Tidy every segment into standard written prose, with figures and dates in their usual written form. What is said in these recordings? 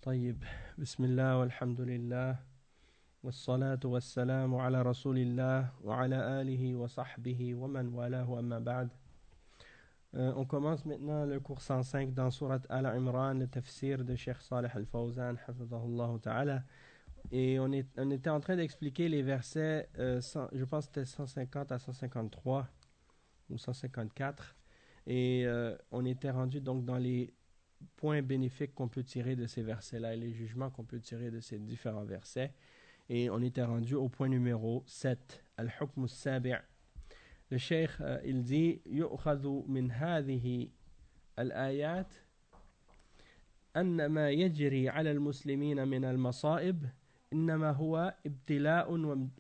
طيب بسم الله والحمد لله والصلاة والسلام على رسول الله وعلى آله وصحبه ومن والاه أما بعد. On commence maintenant le cours 105 dans Surat Al-Imran, le tafsir de Cheikh Saleh Al-Fawzan hafidhahullah ta'ala, et on était en train d'expliquer les versets je pense que c'était 150 à 153 ou 154, et on était rendu donc dans les points bénéfiques qu'on peut tirer de ces versets-là et les jugements qu'on peut tirer de ces différents versets. Et on était rendu au point numéro 7, Al-Hukm al-Sabi'. Le Cheikh, il dit يؤخذ من هذه الآيات أن ما يجري على المسلمين من المصائب إنما هو ابتلاء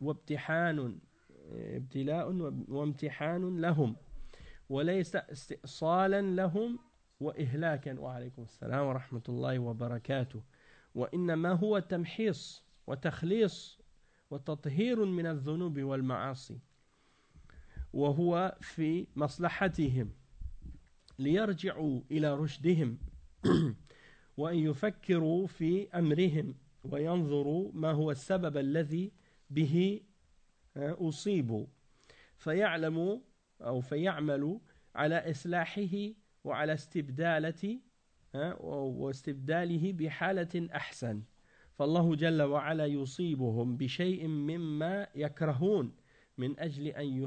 وامتحان لهم وليس استئصالا لهم وإهلاكا وعليكم السلام ورحمة الله وبركاته، وإنما هو تمحيص وتخليص وتطهير من الذنوب والمعاصي، وهو في مصلحتهم ليرجعوا إلى رشدهم وأن يفكروا في أمرهم وينظروا ما هو السبب الذي به أصيبوا فيعلموا أو فيعملوا على إصلاحه وعلى واستبداله بحالة أحسن. فالله جل وعلا يصيبهم بشيء مما يكرهون من أجل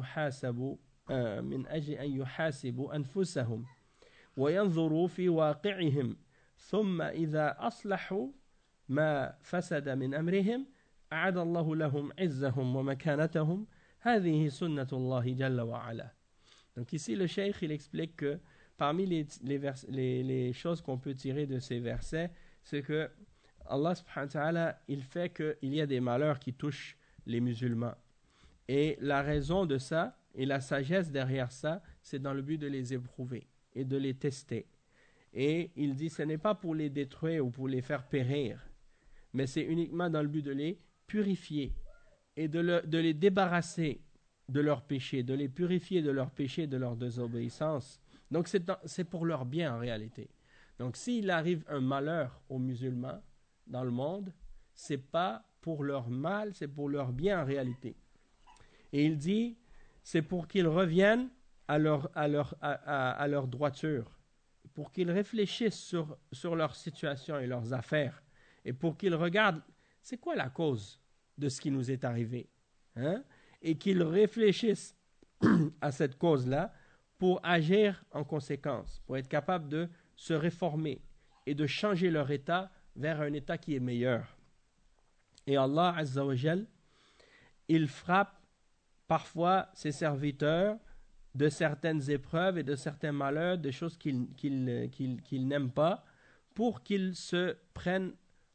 أن يحاسبوا أنفسهم وينظروا في واقعهم، ثم إذا أصلحوا ما فسد من أمرهم أعاد الله لهم عزهم ومكانتهم. هذه سنة الله جل وعلا. Donc ici le cheikh il explique que parmi les choses qu'on peut tirer de ces versets, c'est que Allah subhanahu wa ta'ala, il fait qu'il y a des malheurs qui touchent les musulmans. Et la raison de ça, et la sagesse derrière ça, c'est dans le but de les éprouver et de les tester. Et il dit, ce n'est pas pour les détruire ou pour les faire périr, mais c'est uniquement dans le but de les purifier et de les débarrasser de leurs péchés, de les purifier de leurs péchés, de leur désobéissance. Donc c'est pour leur bien en réalité. Donc s'il arrive un malheur aux musulmans dans le monde, c'est pas pour leur mal, c'est pour leur bien en réalité. Et il dit, c'est pour qu'ils reviennent à leur droiture, pour qu'ils réfléchissent sur leur situation et leurs affaires, et pour qu'ils regardent, c'est quoi la cause de ce qui nous est arrivé, hein? Et qu'ils réfléchissent à cette cause-là pour agir en conséquence, pour être capables de se réformer et de changer leur état vers un état qui est meilleur. Et Allah Azza wa Jal, il frappe parfois ses serviteurs de certaines épreuves et de certains malheurs, des choses qu'ils n'aiment pas, pour qu'ils se prennent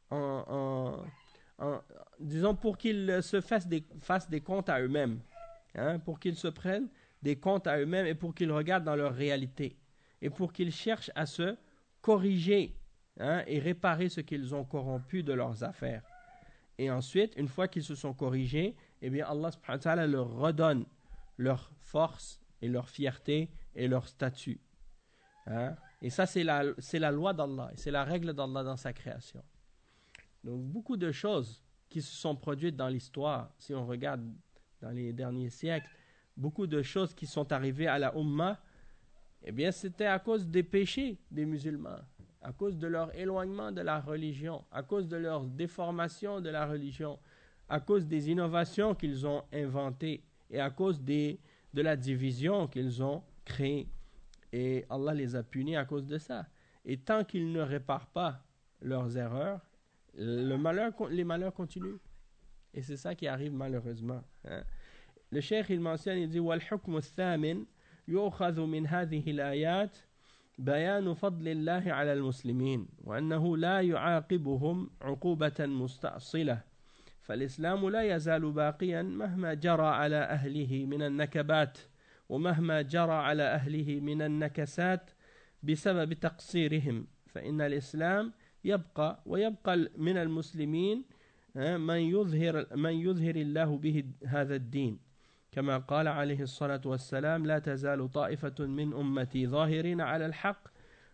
disons pour qu'ils se fassent des comptes à eux-mêmes, hein, pour qu'ils se prennent des comptes à eux-mêmes et pour qu'ils regardent dans leur réalité et pour qu'ils cherchent à se corriger, hein, et réparer ce qu'ils ont corrompu de leurs affaires. Et ensuite, une fois qu'ils se sont corrigés, eh bien Allah subhanahu wa ta'ala leur redonne leur force et leur fierté et leur statut, hein? Et ça c'est la loi d'Allah, c'est la règle d'Allah dans sa création. Donc beaucoup de choses qui se sont produites dans l'histoire, si on regarde dans les derniers siècles, beaucoup de choses qui sont arrivées à la Ummah, eh bien c'était à cause des péchés des musulmans, à cause de leur éloignement de la religion, à cause de leur déformation de la religion, à cause des innovations qu'ils ont inventées et à cause de la division qu'ils ont créée. Et Allah les a punis à cause de ça. Et tant qu'ils ne réparent pas leurs erreurs, les malheurs continuent. Et c'est ça qui arrive malheureusement, hein. Le cheikh il mentionne, il dit وَالْحُكْمُ الثَّامِنُ يُؤْخَذُ مِنْ هَذِهِ الْآيَاتِ بيان فضل الله على المسلمين وأنه لا يعاقبهم عقوبة مستأصلة، فالإسلام لا يزال باقيا مهما جرى على أهله من النكبات ومهما جرى على أهله من النكسات بسبب تقصيرهم، فإن الإسلام يبقى ويبقى من المسلمين من يظهر الله به هذا الدين، كما قال عليه الصلاة والسلام لا تزال طائفة من أمتي ظاهرين على الحق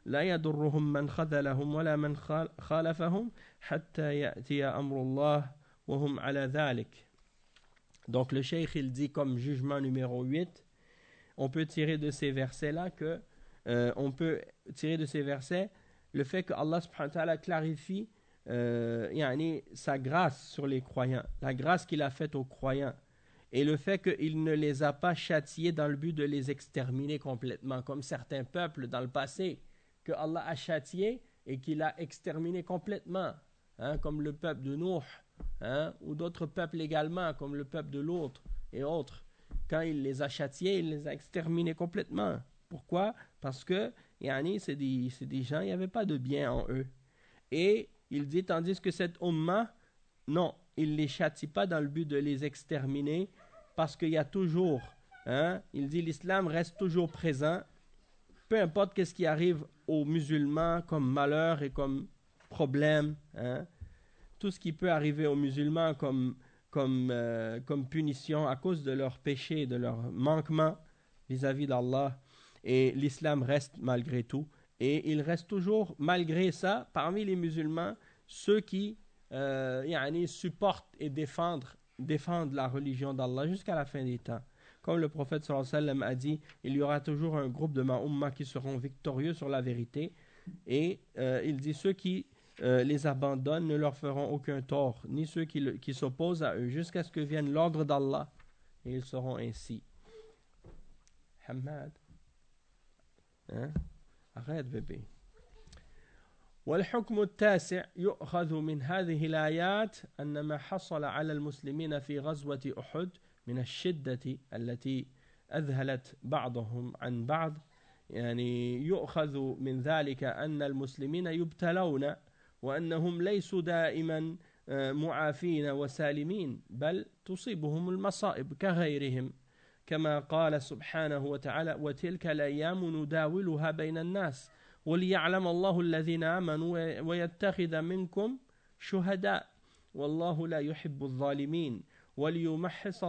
لا يضرهم من خذلهم ولا من خالفهم حتى يأتي أمر الله وهم على ذلك. Donc le cheikh il dit comme jugement numéro 8, on peut tirer de ces versets-là on peut tirer de ces versets le fait que Allah subhanahu wa ta'ala clarifie sa grâce sur les croyants, la grâce qu'il a faite aux croyants, et le fait qu'il ne les a pas châtiés dans le but de les exterminer complètement, comme certains peuples dans le passé, que Allah a châtié et qu'il a exterminé complètement, comme le peuple de Nuh, ou d'autres peuples également, comme le peuple de Lot et autres. Quand il les a châtiés, il les a exterminés complètement. Pourquoi? Parce que c'est des gens, il n'y avait pas de bien en eux. Et il dit, tandis que cette umma, non, il ne les châtie pas dans le but de les exterminer, parce qu'il y a toujours, il dit, l'islam reste toujours présent, peu importe qu'est-ce qui arrive aux musulmans comme malheur et comme problème, tout ce qui peut arriver aux musulmans comme punition à cause de leurs péchés, de leurs manquements vis-à-vis d'Allah, et l'islam reste malgré tout. Et il reste toujours, malgré ça, parmi les musulmans, ceux qui supportent et défendent la religion d'Allah jusqu'à la fin des temps. Comme le prophète sallallahu alayhi wa sallam a dit, il y aura toujours un groupe de ma umma qui seront victorieux sur la vérité. Et il dit, ceux qui les abandonnent ne leur feront aucun tort, ni ceux qui s'opposent à eux, jusqu'à ce que vienne l'ordre d'Allah. Et ils seront ainsi. Hamad. Arrête bébé. والحكم التاسع يؤخذ من هذه الآيات أن ما حصل على المسلمين في غزوة أحد من الشدة التي أذهلت بعضهم عن بعض يؤخذ من ذلك أن المسلمين يبتلون وأنهم ليسوا دائما معافين وسالمين بل تصيبهم المصائب كغيرهم كما قال سبحانه وتعالى وتلك الأيام نداولها بين الناس وليعلم الله الذين آمنوا ويتخذ منكم شهداء والله لا يحب الظالمين ويمحص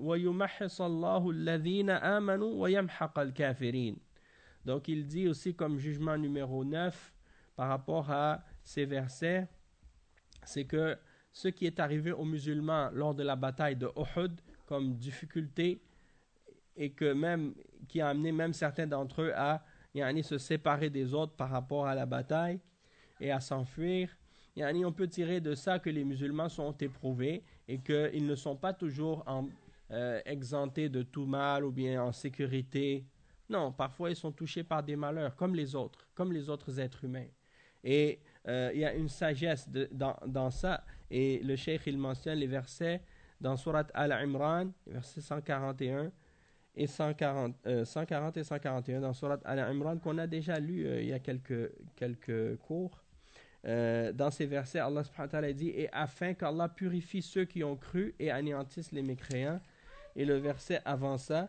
الله الذين آمنوا ويمحق الكافرين. Donc il dit aussi comme jugement numéro 9 par rapport à ces versets, c'est que ce qui est arrivé aux musulmans lors de la bataille de Uhud comme difficulté et qui a amené même certains d'entre eux à se séparer des autres par rapport à la bataille et à s'enfuir. On peut tirer de ça que les musulmans sont éprouvés et qu'ils ne sont pas toujours exemptés de tout mal ou bien en sécurité. Non, parfois ils sont touchés par des malheurs comme les autres êtres humains. Et il y a une sagesse dans ça, et le cheikh il mentionne les versets dans Surat Al-Imran, versets 141 et 140 et 141 dans Surat Al-Imran qu'on a déjà lu il y a quelques cours. Dans ces versets, Allah subhanahu wa ta'ala dit et afin qu'Allah purifie ceux qui ont cru et anéantisse les mécréants. Et le verset avant ça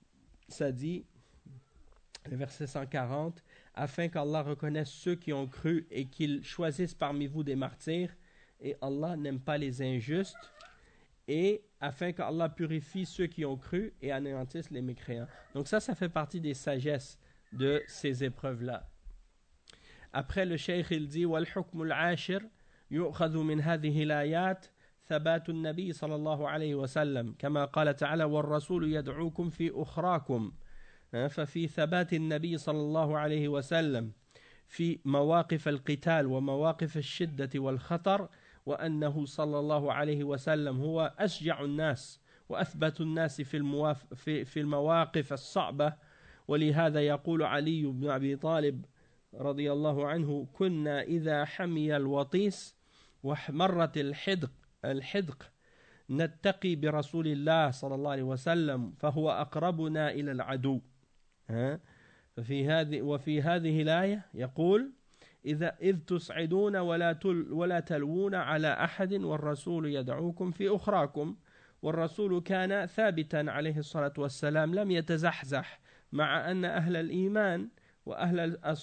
dit, le verset 140, afin qu'Allah reconnaisse ceux qui ont cru et qu'il choisisse parmi vous des martyrs, et Allah n'aime pas les injustes, et afin qu'Allah purifie ceux qui ont cru et anéantisse les mécréants. Donc ça fait partie des sagesses de ces épreuves-là. Après le cheikh il dit والحكم العاشر يؤخذ من هذه الآيات ثبات النبي صلى الله عليه وسلم كما قال تعالى والرسول يدعوكم في أخراكم ففي ثبات النبي صلى الله عليه وسلم في مواقف القتال ومواقف الشدة والخطر وأنه صلى الله عليه وسلم هو أشجع الناس وأثبت الناس في المواقف الصعبة ولهذا يقول علي بن أبي طالب رضي الله عنه كنا إذا حمي الوطيس واحمرت الحدق نتقي برسول الله صلى الله عليه وسلم فهو أقربنا إلى العدو. وفي هذه الآية يقول إذ تسعدون ولا تلوون على أحد والرسول يدعوكم في أخراكم. والرسول كان ثابتا عليه الصلاة والسلام لم يتزحزح مع أن أهل الإيمان وأهل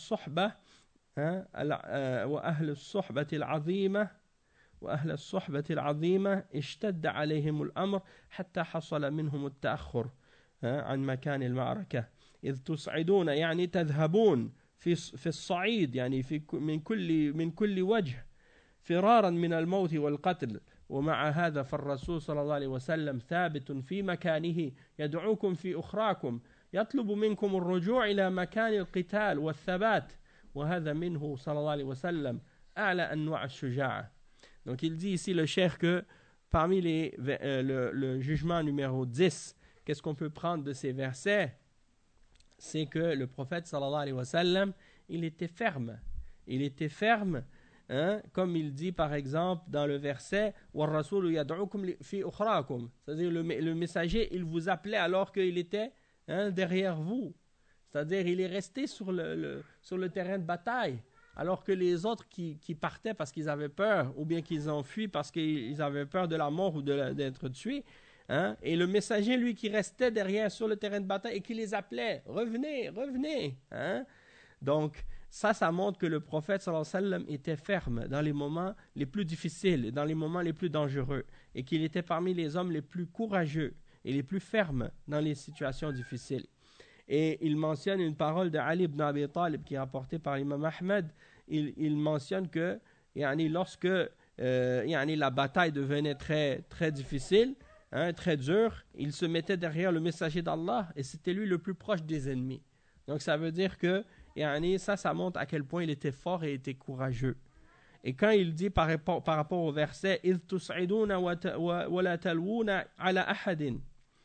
الصحبة العظيمة اشتد عليهم الأمر حتى حصل منهم التأخر عن مكان المعركة. إذ تسعدون تذهبون في الصعيد يعني من كل وجه فرارا من الموت والقتل ومع هذا فالرسول صلى الله عليه وسلم ثابت في مكانه يدعوكم في أخراكم يطلب منكم الرجوع إلى مكان القتال والثبات وهذا منه صلى الله عليه وسلم أعلى أنواع الشجاعة. Donc il dit ici le cheikh que parmi le jugement numéro 10, qu'est-ce qu'on peut prendre de ces versets? C'est que le prophète sallallahu alayhi wa sallam, il était ferme. Il était ferme, hein, comme il dit par exemple dans le verset Wa rasulu yad'ukum fi ukhrakum. C'est-à-dire le messager, il vous appelait alors qu'il était derrière vous. C'est-à-dire il est resté sur le terrain de bataille. Alors que les autres qui partaient parce qu'ils avaient peur, ou bien qu'ils ont fui parce qu'ils avaient peur de la mort ou d'être tués, hein, et le messager, lui, qui restait derrière sur le terrain de bataille et qui les appelait, revenez, revenez. Hein. Donc, ça montre que le prophète, sallallahu alayhi wa sallam, était ferme dans les moments les plus difficiles, dans les moments les plus dangereux, et qu'il était parmi les hommes les plus courageux et les plus fermes dans les situations difficiles. Et il mentionne une parole de Ali ibn Abi Talib qui est rapportée par l'imam Ahmed. Il mentionne que lorsque la bataille devenait très, très difficile, hein, très dure, il se mettait derrière le messager d'Allah et c'était lui le plus proche des ennemis. Donc ça veut dire que ça montre à quel point il était fort et était courageux. Et quand il dit par rapport au verset « إِذْ تُسْعِدُونَ وَلَا تَلْوُونَ عَلَى أَحَدٍ »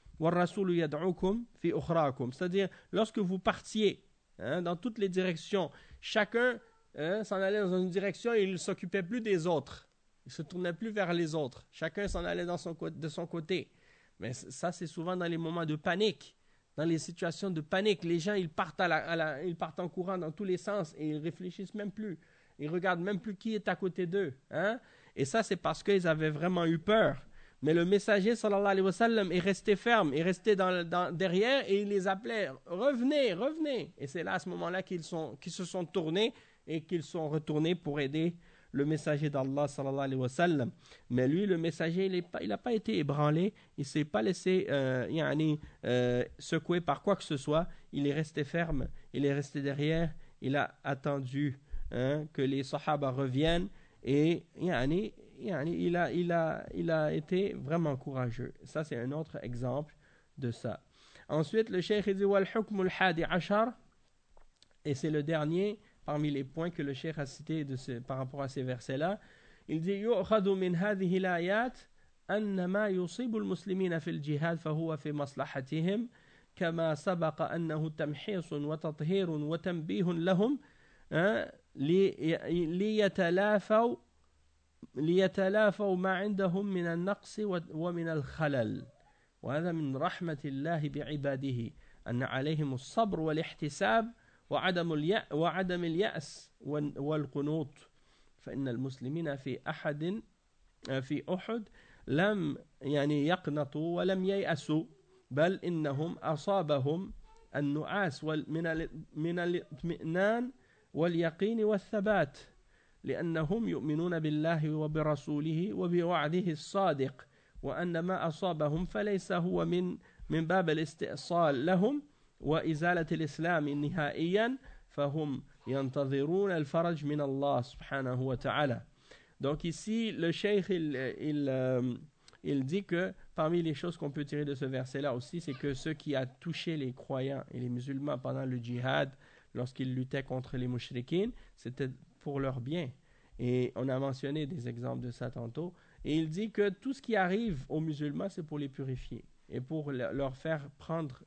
c'est-à-dire lorsque vous partiez dans toutes les directions, chacun s'en allait dans une direction et il ne s'occupait plus des autres, il ne se tournait plus vers les autres, chacun s'en allait de son côté. Mais ça c'est souvent dans les moments de panique, dans les situations de panique, les gens ils partent ils partent en courant dans tous les sens et ils réfléchissent même plus, ils regardent même plus qui est à côté d'eux, hein? Et ça c'est parce qu'ils avaient vraiment eu peur. Mais le messager sallallahu alayhi wa sallam est resté ferme, est resté derrière et il les appelait « Revenez, revenez !» Et c'est là à ce moment-là qu'ils se sont tournés et qu'ils sont retournés pour aider le messager d'Allah sallallahu alayhi wa sallam. Mais lui, le messager, il n'a pas été ébranlé, il ne s'est pas laissé secouer par quoi que ce soit. Il est resté ferme, il est resté derrière, il a attendu que les sahaba reviennent et il a été vraiment courageux. Ça, c'est un autre exemple de ça. Ensuite, le cheikh dit wal hukm al hadi ashar, et c'est le dernier parmi les points que le cheikh a cité par rapport à ces versets-là. Il dit yu'khadhu min hadhihi al-ayat anna ma yusibu al-muslimina fi al-jihad fahuwa fi maslahatihim kama sabaqa annahu tamhisun wa tathhirun wa tanbihun lahum ليتلافوا ما عندهم من النقص ومن الخلل وهذا من رحمة الله بعباده أن عليهم الصبر والاحتساب وعدم اليأس والقنوط فإن المسلمين في أحد لم يقنطوا ولم ييأسوا بل إنهم أصابهم النعاس من الاطمئنان واليقين والثبات لأنهم يؤمنون بالله وبرسوله وبوعده الصادق وأن ما أصابهم فليس هو من باب الاستئصال لهم وإزالة الإسلام نهائيا فهم ينتظرون الفرج من الله سبحانه وتعالى. Donc ici le cheikh il dit que parmi les choses qu'on peut tirer de ce verset là aussi, c'est que ce qui a touché les croyants et les musulmans pendant le djihad lorsqu'ils luttaient contre les mushrikines, c'était pour leur bien. Et on a mentionné des exemples de ça tantôt. Et il dit que tout ce qui arrive aux musulmans, c'est pour les purifier et pour leur faire prendre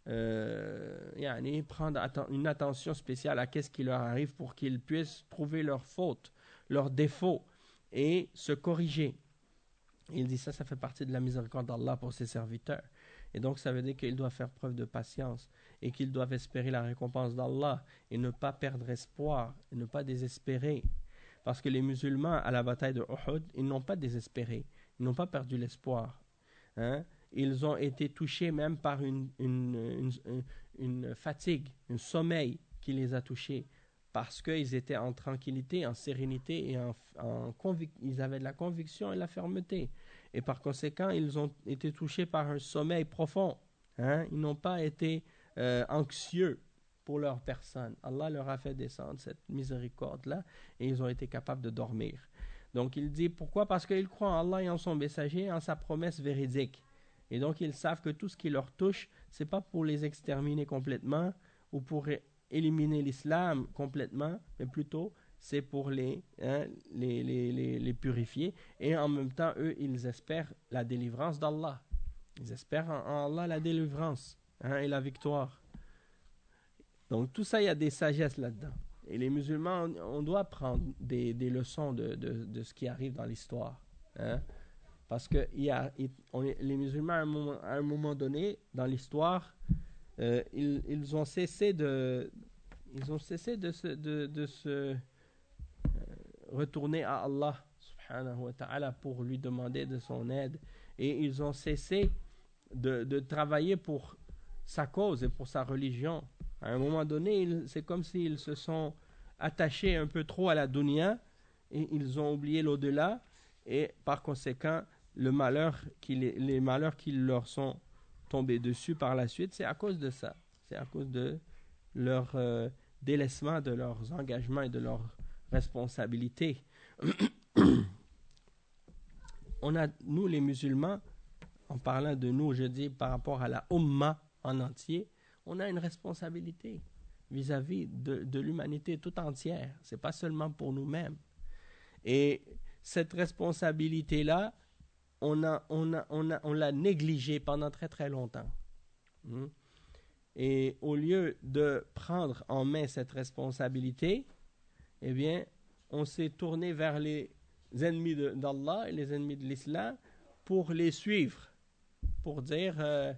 une attention spéciale à ce qui leur arrive pour qu'ils puissent trouver leurs fautes, leurs défauts et se corriger. Il dit ça fait partie de la miséricorde d'Allah pour ses serviteurs. Et donc ça veut dire qu'ils doivent faire preuve de patience et qu'ils doivent espérer la récompense d'Allah et ne pas perdre espoir et ne pas désespérer. Parce que les musulmans à la bataille de Uhud, ils n'ont pas désespéré, ils n'ont pas perdu l'espoir. Hein? Ils ont été touchés même par une fatigue, un sommeil qui les a touchés parce qu'ils étaient en tranquillité, en sérénité et ils avaient de la conviction et de la fermeté. Et par conséquent, ils ont été touchés par un sommeil profond. Hein? Ils n'ont pas été anxieux pour leur personne. Allah leur a fait descendre cette miséricorde-là et ils ont été capables de dormir. Donc il dit pourquoi? Parce qu'ils croient en Allah et en son messager et en sa promesse véridique. Et donc ils savent que tout ce qui leur touche, c'est pas pour les exterminer complètement ou pour éliminer l'islam complètement, mais plutôt c'est pour les purifier. Et en même temps, eux, ils espèrent la délivrance d'Allah. Ils espèrent en Allah la délivrance et la victoire. Donc tout ça, il y a des sagesses là-dedans. Et les musulmans, on doit prendre des leçons de ce qui arrive dans l'histoire. Parce que les musulmans, à un moment donné, dans l'histoire, ils ont cessé de se retourner à Allah subhanahu wa ta'ala pour lui demander de son aide. Et ils ont cessé de travailler pour sa cause et pour sa religion. À un moment donné, c'est comme s'ils se sont attachés un peu trop à la dunya et ils ont oublié l'au-delà et par conséquent, les malheurs qui leur sont tombés dessus par la suite, c'est à cause de ça. C'est à cause de leur délaissement de leurs engagements et de leurs responsabilités. Nous les musulmans, en parlant de nous, je dis par rapport à la Ummah en entier, on a une responsabilité vis-à-vis de l'humanité tout entière. C'est pas seulement pour nous-mêmes. Et cette responsabilité-là, on l'a négligée pendant très très longtemps. Et au lieu de prendre en main cette responsabilité, eh bien, on s'est tourné vers les ennemis d'Allah et les ennemis de l'islam pour les suivre, pour dire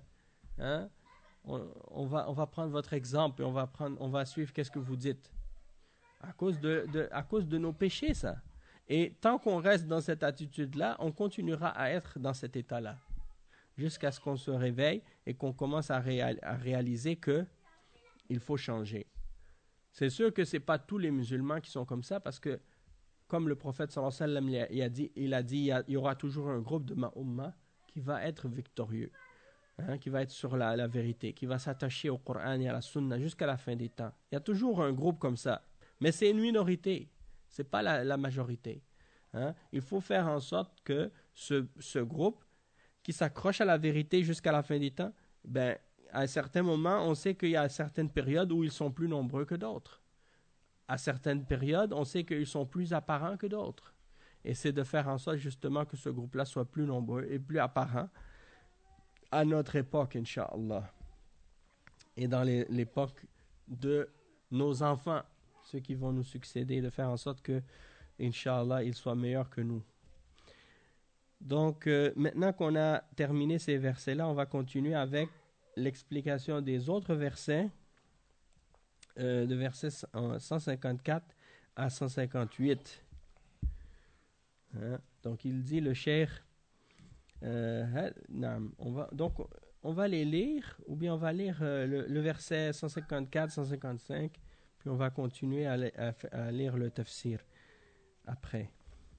on va prendre votre exemple et on va suivre qu'est-ce que vous dites. À cause de nos péchés, ça. Et tant qu'on reste dans cette attitude-là, on continuera à être dans cet état-là. Jusqu'à ce qu'on se réveille et qu'on commence à réaliser qu'il faut changer. C'est sûr que ce n'est pas tous les musulmans qui sont comme ça, parce que, comme le prophète sallallahu alayhi wa sallam il a dit, il y aura toujours un groupe de ma ummah qui va être victorieux, qui va être sur la vérité, qui va s'attacher au Coran et à la Sunna jusqu'à la fin des temps. Il y a toujours un groupe comme ça, mais c'est une minorité, ce n'est pas la majorité. Il faut faire en sorte que ce groupe qui s'accroche à la vérité jusqu'à la fin des temps, à un certain moment, on sait qu'il y a certaines périodes où ils sont plus nombreux que d'autres. À certaines périodes, on sait qu'ils sont plus apparents que d'autres. Et c'est de faire en sorte justement que ce groupe-là soit plus nombreux et plus apparent à notre époque, Inch'Allah. Et dans l'époque de nos enfants, ceux qui vont nous succéder, de faire en sorte que, Inch'Allah, ils soient meilleurs que nous. Donc, maintenant qu'on a terminé ces versets-là, on va continuer avec l'explication des autres versets, de versets 154 à 158. Donc, il dit, le cheikh, on va les lire, ou bien on va lire le verset 154, 155, puis on va continuer à lire le tafsir après.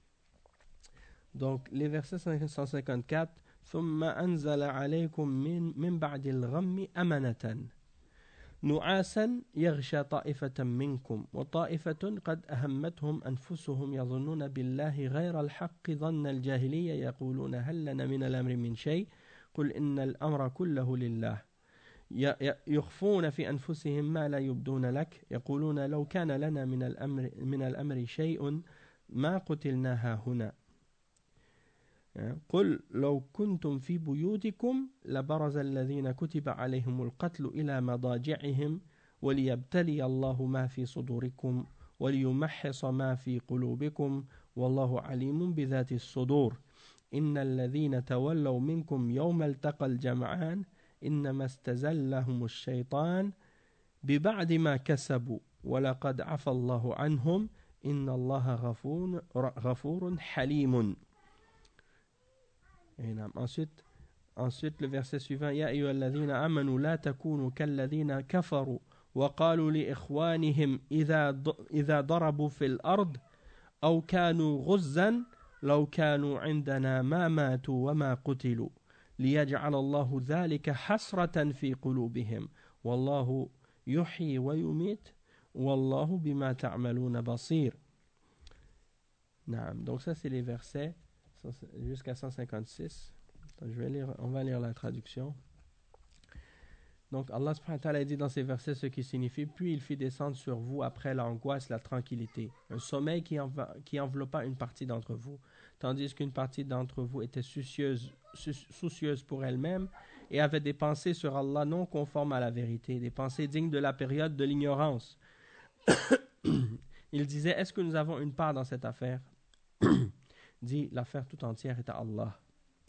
Donc, les versets 154, ثم أنزل عليكم من بعد الغم أمنة نعاسا يغشى طائفة منكم وطائفة قد أهمتهم أنفسهم يظنون بالله غير الحق ظن الجاهلية يقولون هل لنا من الأمر من شيء قل إن الأمر كله لله يخفون في أنفسهم ما لا يبدون لك يقولون لو كان لنا من الأمر شيء ما قتلنا هنا قل لو كنتم في بيوتكم لبرز الذين كتب عليهم القتل إلى مضاجعهم وليبتلي الله ما في صدوركم وليمحص ما في قلوبكم والله عليم بذات الصدور إن الذين تولوا منكم يوم التقى الجمعان إنما استزلهم الشيطان ببعد ما كسبوا ولقد عفى الله عنهم إن الله غفور حليم. Ensuite, le verset suivant, يا أيها الذين آمنوا لا تكونوا كالذين كفروا وقالوا لإخوانهم إذا ضربوا في الأرض أو كانوا غزا لو كانوا عندنا ما ماتوا وما قتلوا ليجعل الله ذلك حسرة في قلوبهم والله yuhyi wa yumit wallahu bima ta'maluna basir. Donc ça c'est les versets jusqu'à 156. On va lire la traduction. Donc Allah subhanahu wa ta'ala dit dans ces versets ce qui signifie: puis il fit descendre sur vous après l'angoisse la tranquillité, un sommeil qui enveloppa une partie d'entre vous, tandis qu'une partie d'entre vous était soucieuse pour elle-même et avait des pensées sur Allah non conformes à la vérité, des pensées dignes de la période de l'ignorance. Il disait: est-ce que nous avons une part dans cette affaire? Dit: l'affaire tout entière est à Allah.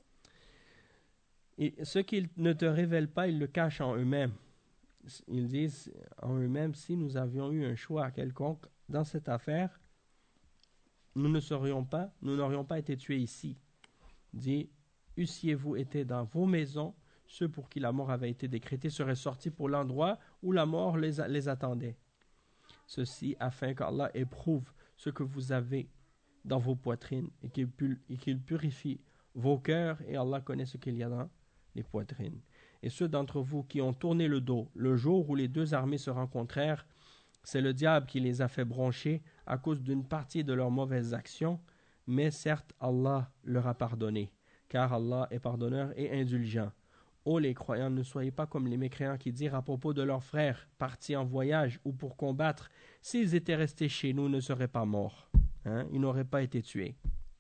Et ce qu'ils ne te révèlent pas, ils le cachent en eux-mêmes. Ils disent en eux-mêmes: si nous avions eu un choix quelconque dans cette affaire, nous n'aurions pas été tués ici. Dit: eussiez-vous été dans vos maisons, ceux pour qui la mort avait été décrétée seraient sortis pour l'endroit où la mort les attendait. Ceci afin qu'Allah éprouve ce que vous avez dans vos poitrines et qu'il purifie vos cœurs, et Allah connaît ce qu'il y a dans les poitrines. Et ceux d'entre vous qui ont tourné le dos le jour où les deux armées se rencontrèrent, c'est le diable qui les a fait broncher à cause d'une partie de leurs mauvaises actions, mais certes Allah leur a pardonné, car Allah est pardonneur et indulgent. Ô les croyants, ne soyez pas comme les mécréants qui dirent à propos de leurs frères partis en voyage ou pour combattre: s'ils étaient restés chez nous, ne seraient pas morts. Ils n'auraient pas été tués.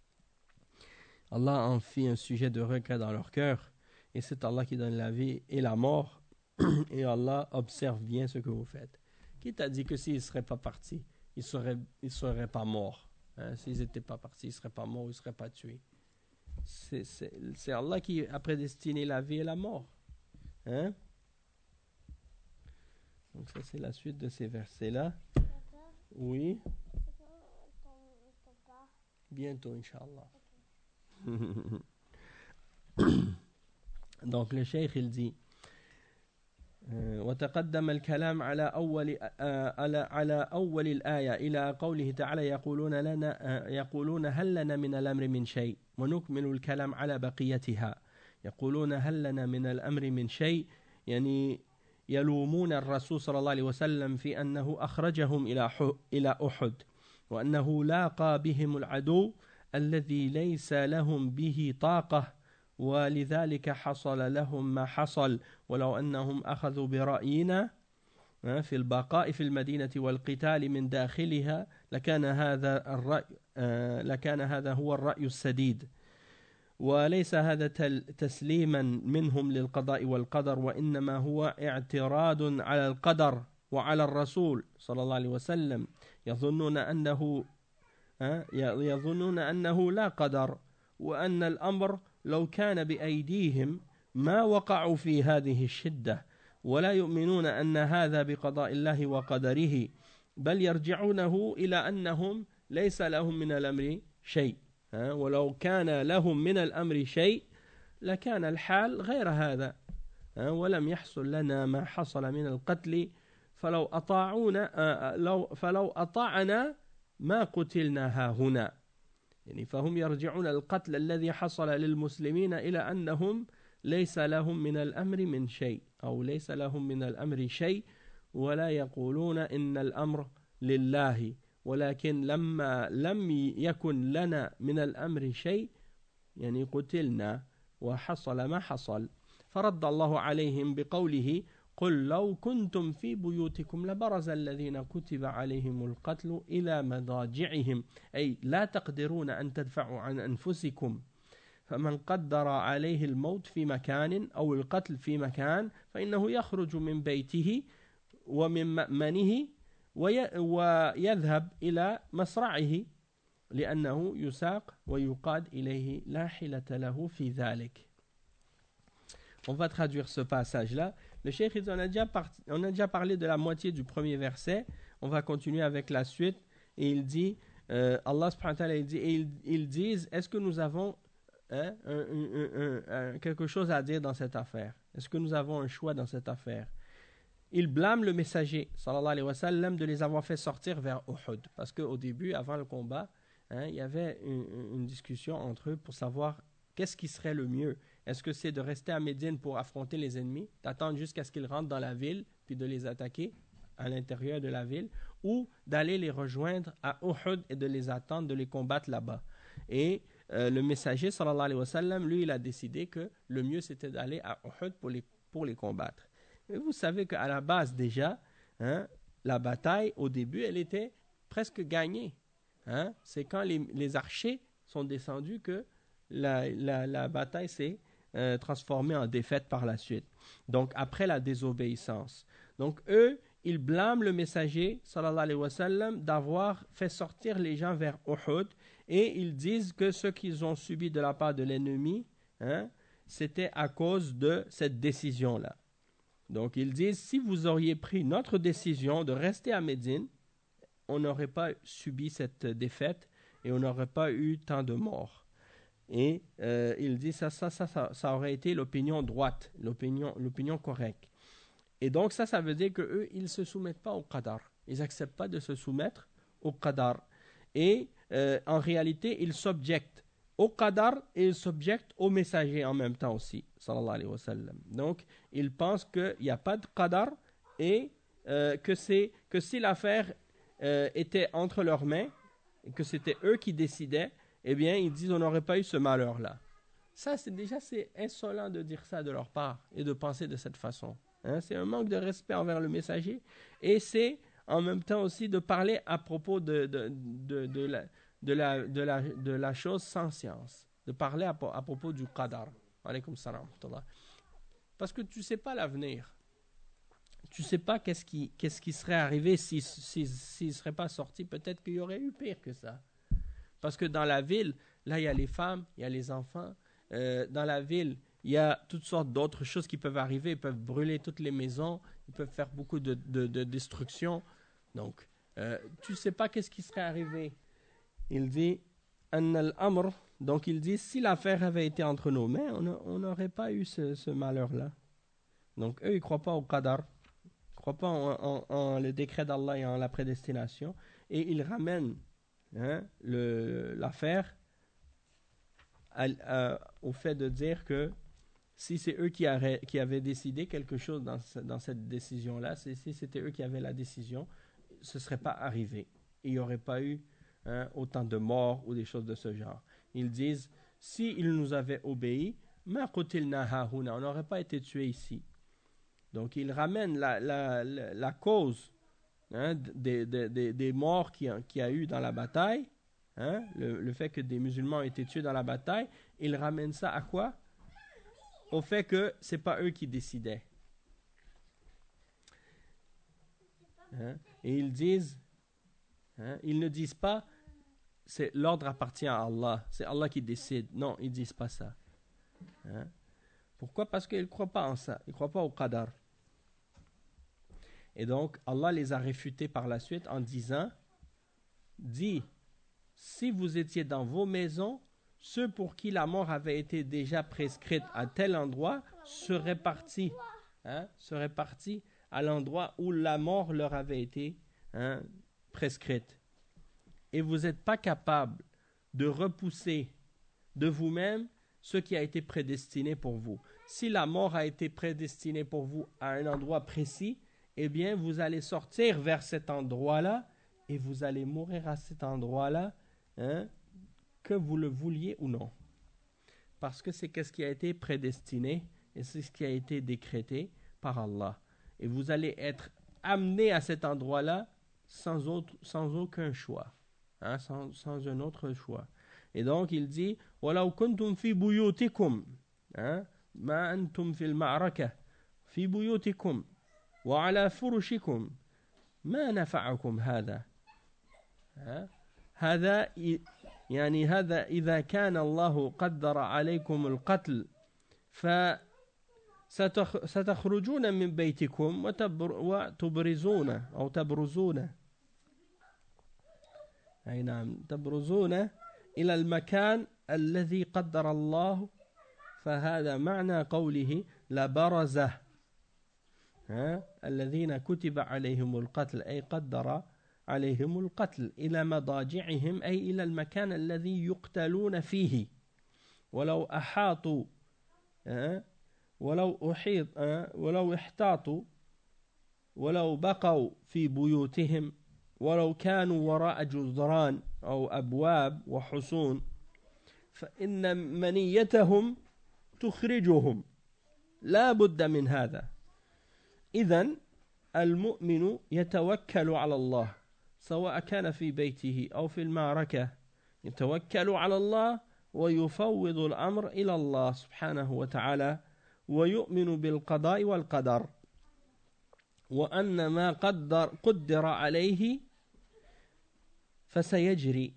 Allah en fit un sujet de regret dans leur cœur, et c'est Allah qui donne la vie et la mort, et Allah observe bien ce que vous faites. Qui t'a dit que s'ils ne seraient pas partis, ils ne seraient pas morts? S'ils n'étaient pas partis, ils ne seraient pas morts, ils ne seraient pas tués. C'est Allah qui a prédestiné la vie et la mort. Donc ça c'est la suite de ces versets-là. Oui. Bientôt, Inch'Allah. Donc le cheikh il dit: وتقدم الكلام على أول الآية إلى قوله تعالى يقولون هل لنا من الأمر من شيء، ونكمل الكلام على بقيتها. يقولون هل لنا من الأمر من شيء، يعني يلومون الرسول صلى الله عليه وسلم في أنه أخرجهم إلى أحد، وأنه لاقى بهم العدو الذي ليس لهم به طاقة، ولذلك حصل لهم ما حصل، ولو أنهم أخذوا برأينا في البقاء في المدينة والقتال من داخلها لكان هذا هو الرأي السديد. وليس هذا تسليما منهم للقضاء والقدر، وإنما هو اعتراض على القدر وعلى الرسول صلى الله عليه وسلم. يظنون أنه لا قدر، وأن الأمر لو كان بأيديهم ما وقعوا في هذه الشدة، ولا يؤمنون أن هذا بقضاء الله وقدره، بل يرجعونه إلى أنهم ليس لهم من الأمر شيء، ولو كان لهم من الأمر شيء لكان الحال غير هذا، ولم يحصل لنا ما حصل من القتل، فلو أطاعنا ما قتلنا ها هنا. يعني فهم يرجعون القتل الذي حصل للمسلمين إلى أنهم ليس لهم من الأمر من شيء، أو ليس لهم من الأمر شيء، ولا يقولون إن الأمر لله، ولكن لما لم يكن لنا من الأمر شيء يعني قتلنا وحصل ما حصل. فرد الله عليهم بقوله: قل لو كنتم في بيوتكم لبرز الذين كتب عليهم القتل إلى مضاجعهم، أي لا تقدرون أن تدفعوا عن أنفسكم، فمن قدر عليه الموت في مكان أو القتل في مكان فإنه يخرج من بيته ومن مأمنه ويذهب إلى مصرعه، لأنه يساق ويقاد إليه لا حيلة له في ذلك. On va traduire ce passage-là. Le cheikh, on a déjà parlé de la moitié du premier verset. On va continuer avec la suite. Et il dit, Allah subhanahu wa ta'ala, ils disent: est-ce que nous avons quelque chose à dire dans cette affaire? Est-ce que nous avons un choix dans cette affaire? Ils blâment le messager, sallallahu alayhi wa sallam, de les avoir fait sortir vers Uhud. Parce qu'au début, avant le combat, il y avait une discussion entre eux pour savoir qu'est-ce qui serait le mieux. Est-ce que c'est de rester à Médine pour affronter les ennemis, d'attendre jusqu'à ce qu'ils rentrent dans la ville, puis de les attaquer, à l'intérieur de la ville, ou d'aller les rejoindre à Uhud et de les attendre, de les combattre là-bas. Et le messager, sallallahu alayhi wa sallam, lui, il a décidé que le mieux, c'était d'aller à Uhud pour les combattre. Et vous savez qu'à la base, déjà, hein, la bataille, au début, elle était presque gagnée. Hein? C'est quand les archers sont descendus que la bataille s'est transformée en défaite par la suite. Donc, après la désobéissance. Donc, eux, ils blâment le messager, sallallahu alayhi wa sallam, d'avoir fait sortir les gens vers Uhud, et ils disent que ce qu'ils ont subi de la part de l'ennemi, hein, c'était à cause de cette décision-là. Donc, ils disent, si vous auriez pris notre décision de rester à Médine, on n'aurait pas subi cette défaite et on n'aurait pas eu tant de morts. Et il dit ça aurait été l'opinion droite, l'opinion correcte. Et donc ça veut dire qu'eux, ils ne se soumettent pas au qadar. Ils n'acceptent pas de se soumettre au qadar. Et en réalité, ils s'objectent au qadar et ils s'objectent au messager en même temps aussi, sallallahu alayhi wa sallam. Donc, ils pensent qu'il n'y a pas de qadar et que si l'affaire était entre leurs mains et que c'était eux qui décidaient, eh bien, ils disent on n'aurait pas eu ce malheur-là. Ça, c'est insolent de dire ça de leur part et de penser de cette façon. Hein? C'est un manque de respect envers le messager et c'est en même temps aussi de parler à propos de la chose sans science, de parler à propos du qadar. Alaykoum salam. Parce que tu ne sais pas l'avenir. Tu ne sais pas qu'est-ce qui serait arrivé s'il ne serait pas sorti. Peut-être qu'il y aurait eu pire que ça. Parce que dans la ville, là, il y a les femmes, il y a les enfants. Dans la ville, il y a toutes sortes d'autres choses qui peuvent arriver. Ils peuvent brûler toutes les maisons. Ils peuvent faire beaucoup de destruction. Donc, tu ne sais pas qu'est-ce qui serait arrivé. Il dit, donc il dit, si l'affaire avait été entre nos mains, on n'aurait pas eu ce malheur-là. Donc, eux, ils ne croient pas au qadar. Ils ne croient pas en le décret d'Allah et en la prédestination. Et ils ramènent l'affaire au fait de dire que si c'est eux qui avaient décidé quelque chose dans cette décision-là, si c'était eux qui avaient la décision, ce ne serait pas arrivé. Il n'y aurait pas eu autant de morts ou des choses de ce genre. Ils disent, s'ils nous avaient obéi, on n'aurait pas été tués ici. Donc, ils ramènent la cause des morts qu'il y a eu dans la bataille, le fait que des musulmans ont été tués dans la bataille, ils ramènent ça à quoi? Au fait que ce n'est pas eux qui décidaient. Et ils disent, ils ne disent pas, l'ordre appartient à Allah, c'est Allah qui décide. Non, ils ne disent pas ça. Pourquoi? Parce qu'ils ne croient pas en ça, ils ne croient pas au qadar. Et donc, Allah les a réfutés par la suite en disant, dis, si vous étiez dans vos maisons, ceux pour qui la mort avait été déjà prescrite à tel endroit seraient partis à l'endroit où la mort leur avait été prescrite. Et vous n'êtes pas capable de repousser de vous-même ce qui a été prédestiné pour vous. Si la mort a été prédestinée pour vous à un endroit précis, eh bien, vous allez sortir vers cet endroit-là et vous allez mourir à cet endroit-là, que vous le vouliez ou non. Parce que c'est ce qui a été prédestiné et c'est ce qui a été décrété par Allah. Et vous allez être amené à cet endroit-là sans aucun choix. Sans un autre choix. Et donc, il dit وَلَوْ كُنْتُمْ فِي بُيُوتِكُمْ مَا أَنْتُمْ فِي الْمَعْرَكَةِ فِي بُيُوتِكُمْ وعلى فرشكم ما نفعكم هذا هذا إذا كان الله قدر عليكم القتل فستخرجون من بيتكم وتبرزون أو تبرزون أي نعم تبرزون إلى المكان الذي قدر الله فهذا معنى قوله لبرزه الذين كتب عليهم القتل أي قدر عليهم القتل إلى مضاجعهم أي إلى المكان الذي يقتلون فيه ولو أحاطوا ولو احتاطوا ولو بقوا في بيوتهم ولو كانوا وراء جدران أو أبواب وحصون فإن منيتهم تخرجهم لا بد من هذا. إذن المؤمن يتوكل على الله سواء كان في بيته أو في المعركة، يتوكل على الله ويفوض الأمر إلى الله سبحانه وتعالى ويؤمن بالقضاء والقدر وأن ما قدر عليه فسيجري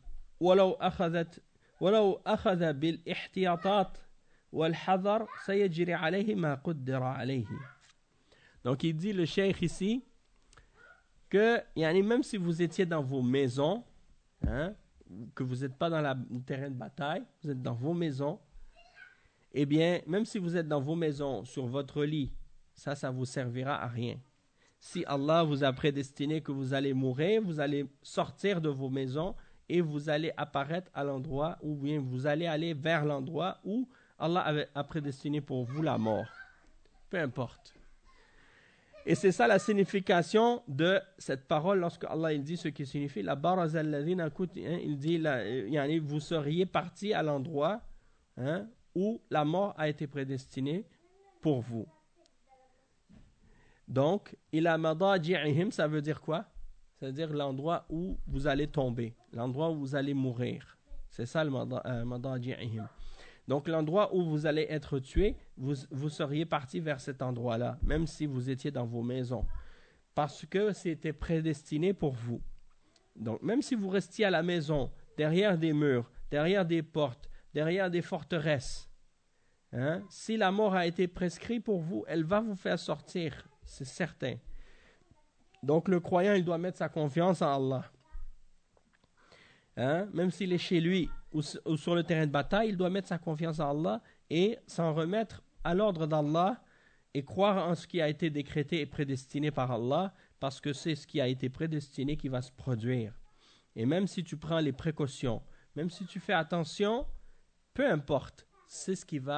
ولو أخذ بالاحتياطات والحذر سيجري عليه ما قدر عليه. Donc il dit le cheikh ici que même si vous étiez dans vos maisons, que vous n'êtes pas dans le terrain de bataille, vous êtes dans vos maisons, eh bien, même si vous êtes dans vos maisons, sur votre lit, ça vous servira à rien. Si Allah vous a prédestiné que vous allez mourir, vous allez sortir de vos maisons et vous allez apparaître à l'endroit, ou bien vous allez aller vers l'endroit où Allah a prédestiné pour vous la mort. Peu importe. Et c'est ça la signification de cette parole lorsque Allah il dit ce qui signifie la baraz alladhina il dit vous seriez partis à l'endroit où la mort a été prédestinée pour vous. Donc ila madaji'ihim, ça veut dire quoi? Ça veut dire l'endroit où vous allez tomber, l'endroit où vous allez mourir. C'est ça le madaji'ihim. Donc l'endroit où vous allez être tué, vous seriez parti vers cet endroit-là, même si vous étiez dans vos maisons, parce que c'était prédestiné pour vous. Donc même si vous restiez à la maison, derrière des murs, derrière des portes, derrière des forteresses, si la mort a été prescrite pour vous, elle va vous faire sortir, c'est certain. Donc le croyant, il doit mettre sa confiance en Allah. Même s'il est chez lui ou sur le terrain de bataille, il doit mettre sa confiance en Allah et s'en remettre à l'ordre d'Allah et croire en ce qui a été décrété et prédestiné par Allah, parce que c'est ce qui a été prédestiné qui va se produire. Et même si tu prends les précautions, même si tu fais attention, peu importe, c'est ce qui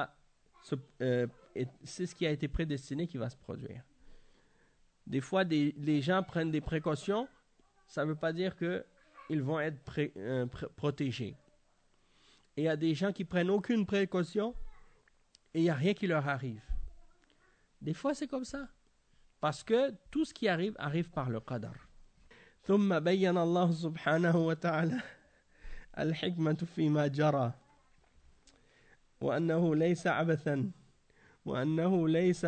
a été prédestiné qui va se produire. Des fois, les gens prennent des précautions, ça ne veut pas dire qu'ils vont être protégés. Et il y a des gens qui prennent aucune précaution et il n'y a rien qui leur arrive. Des fois, c'est comme ça. Parce que tout ce qui arrive, arrive par le qadar. ثم بين الله سبحانه وتعالى الحكمة فيما جرى وأنه ليس عبثا وأنه ليس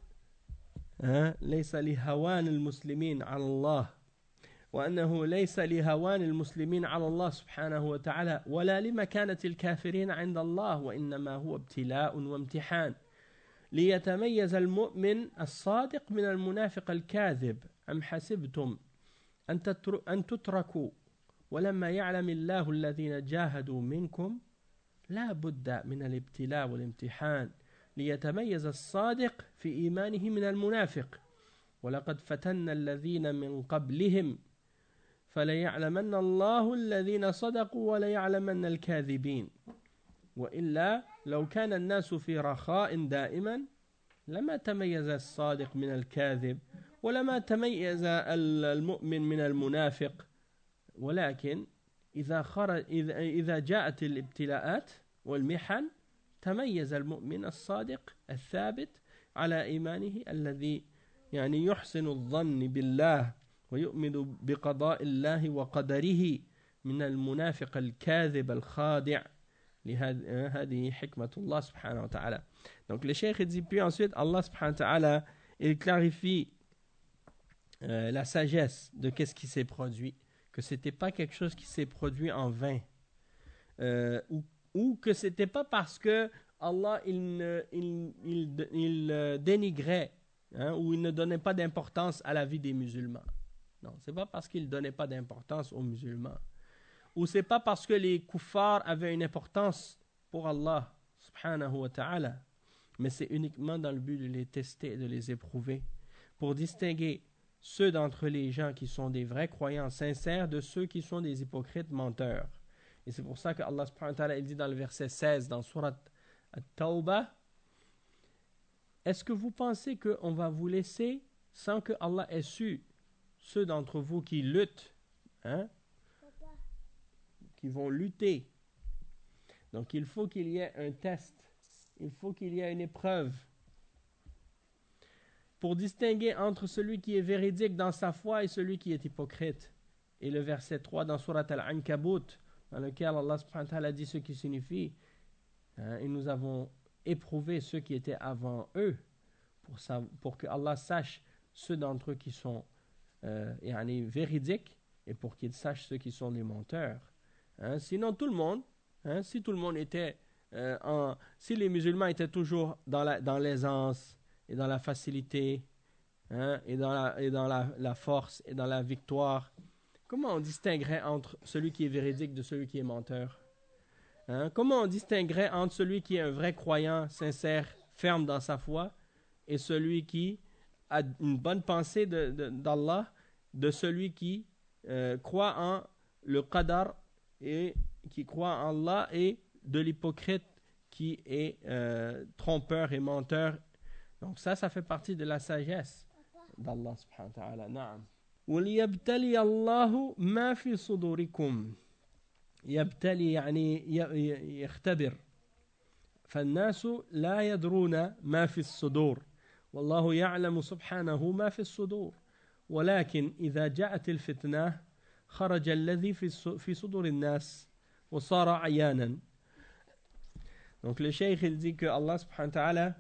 لهوان المسلمين على الله وأنه ليس لهوان المسلمين على الله سبحانه وتعالى ولا لمكانة الكافرين عند الله، وإنما هو ابتلاء وامتحان ليتميز المؤمن الصادق من المنافق الكاذب. أم حسبتم أن تتركوا ولما يعلم الله الذين جاهدوا منكم لا بد من الابتلاء والامتحان ليتميز الصادق في إيمانه من المنافق. ولقد فتنا الذين من قبلهم فليعلمن الله الذين صدقوا وليعلمن الكاذبين. وإلا لو كان الناس في رخاء دائما لما تميز الصادق من الكاذب ولما تميز المؤمن من المنافق. ولكن إذا جاءت الابتلاءات والمحن تميز المؤمن الصادق الثابت على إيمانه الذي يحسن الظن بالله ويؤمن بقضاء الله وقدره من المنافق الكاذب الخادع. هذه حكمة الله سبحانه وتعالى. Donc le cheikh dit, puis ensuite Allah subhanahu wa ta'ala il clarifie la sagesse de qu'est-ce qui s'est produit, que c'était pas quelque chose qui s'est produit en vain, ou que c'était pas parce que Allah il dénigrait ou il ne donnait pas d'importance à la vie des musulmans. Non, c'est pas parce qu'il donnait pas d'importance aux musulmans, ou c'est pas parce que les kuffars avaient une importance pour Allah subhanahu wa ta'ala, mais c'est uniquement dans le but de les tester et de les éprouver, pour distinguer ceux d'entre les gens qui sont des vrais croyants sincères de ceux qui sont des hypocrites menteurs. Et c'est pour ça que Allah subhanahu wa ta'ala il dit dans le verset 16 dans Surat At-Tawbah: est-ce que vous pensez qu'on va vous laisser sans que Allah ait su ceux d'entre vous qui luttent, hein, qui vont lutter. Donc il faut qu'il y ait un test, il faut qu'il y ait une épreuve pour distinguer entre celui qui est véridique dans sa foi et celui qui est hypocrite. Et le verset 3 dans Surat Al-Ankabut, dans lequel Allah subhanahu wa ta'ala dit ce qui signifie, hein, et nous avons éprouvé ceux qui étaient avant eux, pour que Allah sache ceux d'entre eux qui sont véridiques, et pour qu'il sache ceux qui sont des menteurs. Hein, sinon tout le monde, hein, si tout le monde était, si les musulmans étaient toujours dans l'aisance et dans la facilité, hein, et dans la force et dans la victoire, comment on distinguerait entre celui qui est véridique de celui qui est menteur? Hein? Comment on distinguerait entre celui qui est un vrai croyant, sincère, ferme dans sa foi, et celui qui a une bonne pensée d'Allah, de celui qui croit en le qadar et qui croit en Allah, et de l'hypocrite qui est trompeur et menteur. Donc ça fait partie de la sagesse d'Allah subhanahu wa ta'ala. Na'am. وَلِيَبْتَلِيَ اللَّهُ مَا فِي صُدُورِكُمْ. يبتلي يعني يختبر. فالناس لا يدرون ما في الصدور، والله يعلم سبحانه ما في الصدور، ولكن إذا جاءت الفتنة خرج الذي في صدور الناس وصار عيانا. Donc le cheikh il dit que Allah subhanahu wa ta'ala,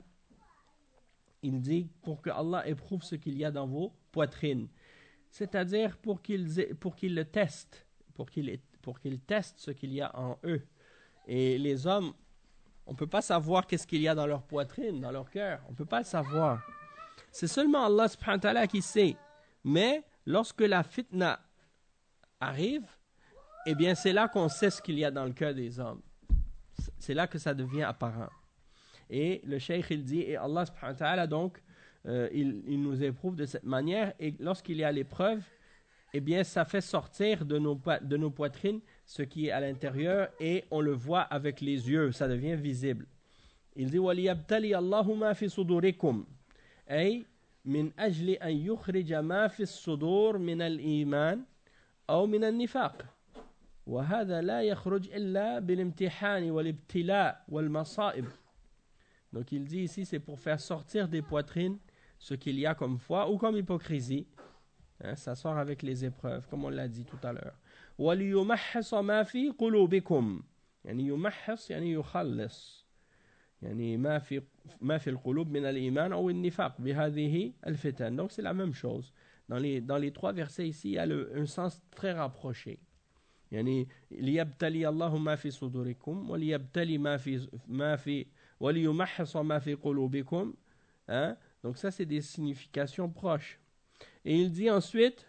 il dit pour que Allah éprouve ce qu'il y a dans vos poitrines, c'est-à-dire pour qu'il le teste, pour qu'il teste ce qu'il y a en eux. Et les hommes, on ne peut pas savoir qu'est-ce qu'il y a dans leur poitrine, dans leur cœur. On ne peut pas le savoir. C'est seulement Allah subhanahu wa ta'ala qui sait. Mais lorsque la fitna arrive, eh bien c'est là qu'on sait ce qu'il y a dans le cœur des hommes. C'est là que ça devient apparent. Et le cheikh il dit, et Allah subhanahu wa ta'ala donc, il nous éprouve de cette manière, et lorsqu'il y a l'épreuve, eh bien ça fait sortir de nos poitrines ce qui est à l'intérieur, et on le voit avec les yeux, ça devient visible. Il dit وَلِيَبْتَلِيَ اللَّهُ مَا فِي صُدُورِكُمْ أي من أجل أن يخرج ما في الصدور من الإيمان أو من النفاق وهذا لا يخرج إلا بالامتحان والابتلاء والمصائب. Donc il dit ici c'est pour faire sortir des poitrines ce qu'il y a comme foi ou comme hypocrisie. Hein, ça sort avec les épreuves, comme on l'a dit tout à l'heure. وَلِيُمَحِّصَ مَا فِي قُلُوبِكُمْ يعني يمحص يعني يخلص يعني ما في القلوب من الإيمان أو النفاق بهذه الفتن. Donc c'est la même chose. Dans les trois versets ici, il y a un sens très rapproché. يعني ليبتلي الله ما في صدوركم وليبتلي ما في وليمحص ما في قلوبكم. Hein? Donc ça c'est des significations proches. Et il dit ensuite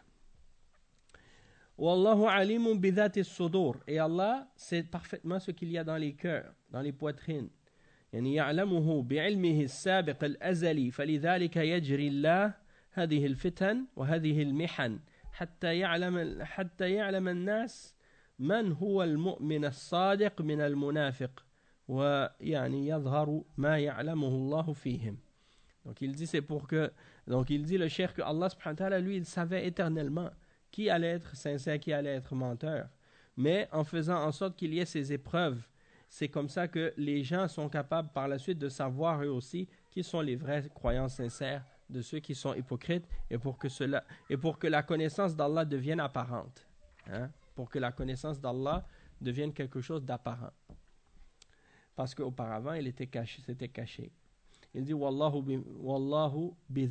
Wallahu alimun bidhati as-sudur. Et Allah sait parfaitement ce qu'il y a dans les cœurs, dans les poitrines. يعني يعلمه بعلمه السابق الأزلي فلذلك يجري الله هذه الفتن وهذه المحن حتى يعلم الناس من هو المؤمن الصادق من المنافق ويعني يظهر ما يعلمه الله فيهم. Donc il dit le cheikh que Allah subhanahu wa ta'ala lui il savait éternellement qui allait être sincère, qui allait être menteur. Mais en faisant en sorte qu'il y ait ces épreuves, c'est comme ça que les gens sont capables par la suite de savoir eux aussi qui sont les vrais croyants sincères de ceux qui sont hypocrites, et pour que la connaissance d'Allah devienne apparente. Hein? Pour que la connaissance d'Allah devienne quelque chose d'apparent. Parce qu'auparavant, c'était caché. Il dit Wallahu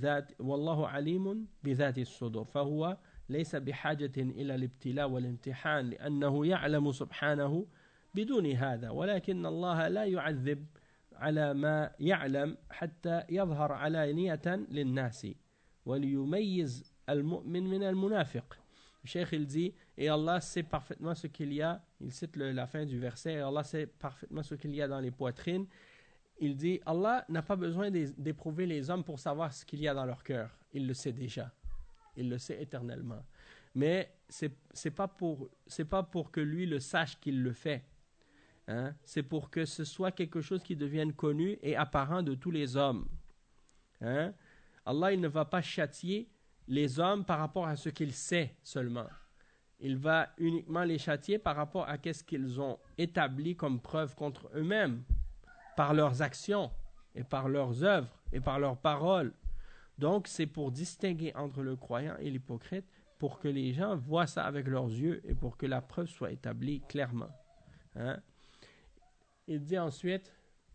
alimun bidhati as-sudur fahuwa laysa bihajatin ila al-ibtila wal-imtihan li'annahu ya'lamu subhanahu بدون هذا ولكن الله لا يعذب على ما يعلم حتى يظهر علانية للناس وليميز المؤمن من المنافق. Le cheikh il dit et Allah sait parfaitement ce qu'il y a, il cite la fin du verset, et Allah sait parfaitement ce qu'il y a dans les poitrines. Il dit Allah n'a pas besoin d'éprouver les hommes pour savoir ce qu'il y a dans leur cœur, il le sait déjà, il le sait éternellement, mais c'est pas pour que lui le sache qu'il le fait. Hein? C'est pour que ce soit quelque chose qui devienne connu et apparent de tous les hommes. Hein? Allah il ne va pas châtier les hommes par rapport à ce qu'ils savent seulement. Il va uniquement les châtier par rapport à ce qu'ils ont établi comme preuve contre eux-mêmes, par leurs actions et par leurs œuvres et par leurs paroles. Donc c'est pour distinguer entre le croyant et l'hypocrite, pour que les gens voient ça avec leurs yeux et pour que la preuve soit établie clairement. Hein? Il dit ensuite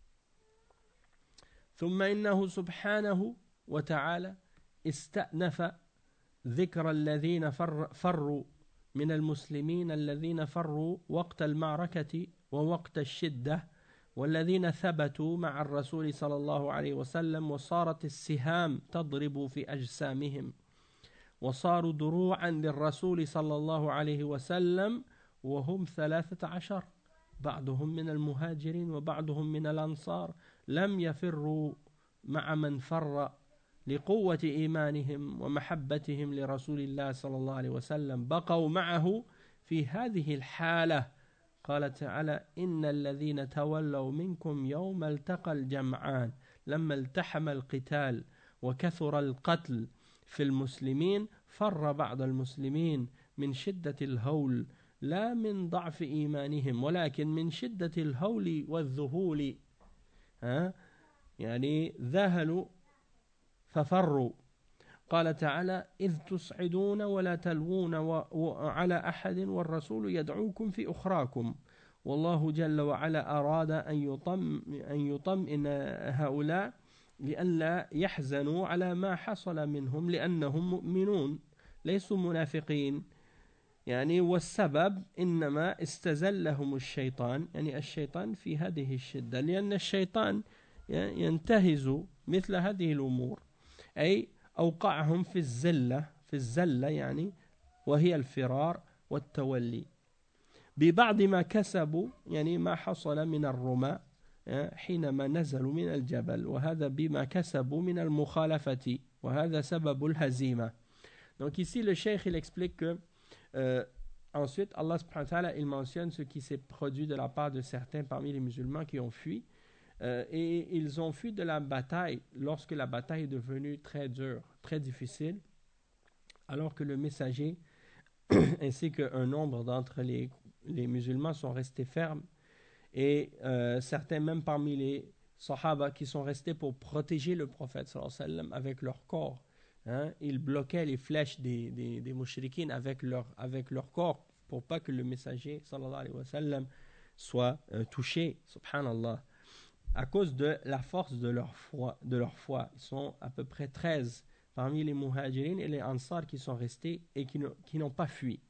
ثم إنه سبحانه وتعالى استأنف ذكر الذين فروا من المسلمين الذين فروا وقت المعركة ووقت الشدة والذين ثبتوا مع الرسول صلى الله عليه وسلم وصارت السهام تضرب في أجسامهم وصاروا دروعا للرسول صلى الله عليه وسلم وهم 13 بعضهم من المهاجرين وبعضهم من الأنصار لم يفروا مع من فر لقوة إيمانهم ومحبتهم لرسول الله صلى الله عليه وسلم بقوا معه في هذه الحالة قال تعالى إن الذين تولوا منكم يوم التقى الجمعان لما التحم القتال وكثر القتل في المسلمين فر بعض المسلمين من شدة الهول لا من ضعف إيمانهم ولكن من شدة الهول والذهول يعني ذهلوا ففروا قال تعالى إذ تصعدون ولا تلوون على أحد والرسول يدعوكم في أخراكم والله جل وعلا أراد أن يطمئن هؤلاء لئلا يحزنوا على ما حصل منهم لأنهم مؤمنون ليسوا منافقين يعني والسبب إنما استزلهم الشيطان يعني الشيطان في هذه الشدة لأن الشيطان ينتهز مثل هذه الأمور أي أوقعهم في الزلة يعني وهي الفرار والتولي ببعض ما كسبوا يعني ما حصل من الرماة حينما نزلوا من الجبل وهذا بما كسبوا من المخالفة وهذا سبب الهزيمة. Donc ici le cheikh il explique que ensuite Allah subhanahu wa ta'ala il mentionne ce qui s'est produit de la part de certains parmi les musulmans qui ont fui et ils ont fui de la bataille lorsque la bataille est devenue très dure, très difficile, alors que le messager ainsi qu'un nombre d'entre les musulmans sont restés fermes et certains même parmi les sahaba qui sont restés pour protéger le prophète sallallahu alayhi wa sallam avec leur corps. Ils bloquaient les flèches des mushrikines avec leur corps pour pas que le messager sallallahu alayhi wa sallam soit touché, subhanallah, à cause de la force de leur foi. Ils sont à peu près 13 parmi les muhajirines et les ansar qui sont restés et qui n'ont pas fui.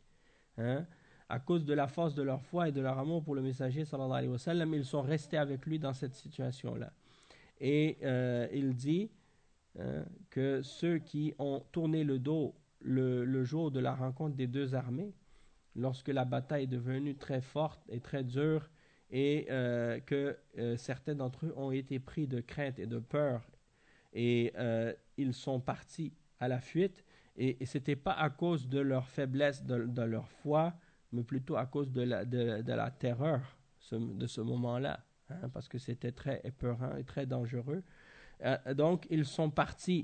À cause de la force de leur foi et de leur amour pour le messager sallallahu alayhi wa sallam, ils sont restés avec lui dans cette situation-là. Et il dit que ceux qui ont tourné le dos le jour de la rencontre des deux armées, lorsque la bataille est devenue très forte et très dure, et que certains d'entre eux ont été pris de crainte et de peur, et ils sont partis à la fuite, et ce n'était pas à cause de leur faiblesse de leur foi, mais plutôt à cause de la terreur de ce moment-là, parce que c'était très épeurant et très dangereux. Donc ils sont partis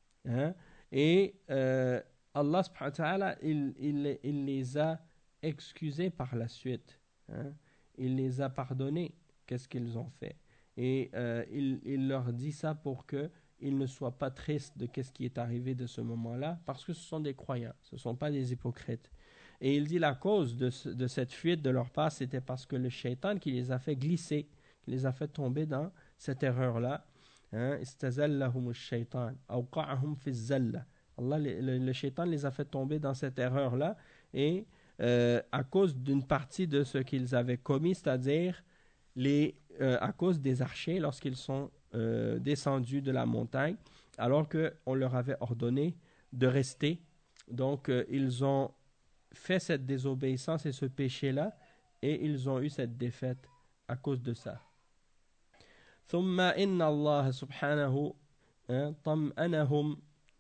et Allah subhanahu wa ta'ala il les a excusés par la suite, il les a pardonnés qu'est-ce qu'ils ont fait, et il leur dit ça pour que ils ne soient pas tristes de qu'est-ce qui est arrivé de ce moment-là, parce que ce sont des croyants, ce ne sont pas des hypocrites. Et il dit la cause de cette fuite de leur part, c'était parce que le shaitan qui les a fait glisser, qui les a fait tomber dans cette erreur-là. استزلهم الشيطان أوقعهم في الزلة. Allah, le shaitan les a fait tomber dans cette erreur-là, et à cause d'une partie de ce qu'ils avaient commis, c'est-à-dire à cause des archers lorsqu'ils sont descendus de la montagne, alors qu'on leur avait ordonné de rester. Donc ils ont fait cette désobéissance et ce péché-là, et ils ont eu cette défaite à cause de ça. ثم إن الله سبحانه طمأنهم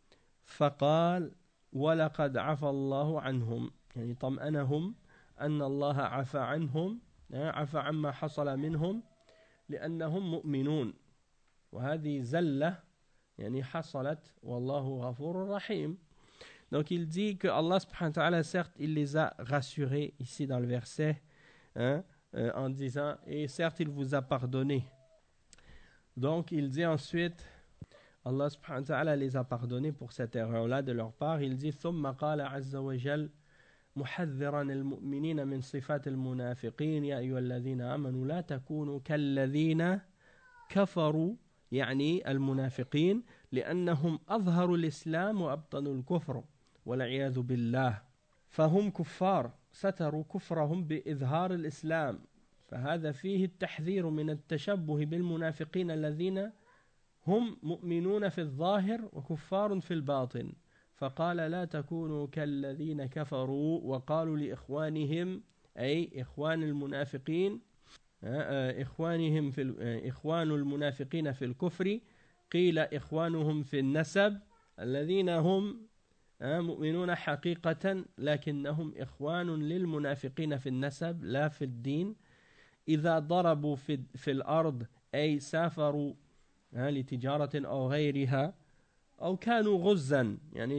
فقال ولقد عفى الله عنهم يعني طمأنهم أن الله عفى عنهم عفى عما حصل منهم لأنهم مؤمنون وهذه زلة يعني حصلت والله غفور رحيم. Donc il dit que Allah subhanahu wa ta'ala, certes, il les a rassurés ici dans le verset, hein, en disant, et certes, il vous a pardonné. Donc il dit ensuite, Allah subhanahu wa ta'ala les a pardonnés pour cette erreur-là de leur part. Il dit, ثم قال عز وجل محذرا المؤمنين من صفات المنافقين يا أيها الذين آمنوا لا تكونوا كالذين كفروا يعني المنافقين لأنهم أظهروا الإسلام وأبطنوا الكفر والعياذ بالله فهم كفار ستروا كفرهم بإظهار الإسلام فهذا فيه التحذير من التشبه بالمنافقين الذين هم مؤمنون في الظاهر وكفار في الباطن فقال لا تكونوا كالذين كفروا وقالوا لإخوانهم أي إخوان المنافقين إخوانهم في إخوان المنافقين في الكفر قيل إخوانهم في النسب الذين هم مؤمنون حقيقة لكنهم إخوان للمنافقين في النسب لا في الدين إذا ضربوا في الأرض أي سافروا لتجارة أو غيرها أو كانوا غزا يعني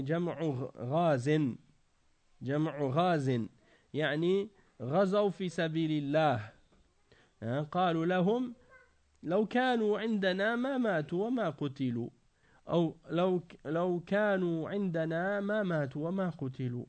جمع غاز يعني غزوا في سبيل الله قالوا لهم لو كانوا عندنا ما ماتوا وما قتلوا أو لو كانوا عندنا ما ماتوا وما قتلوا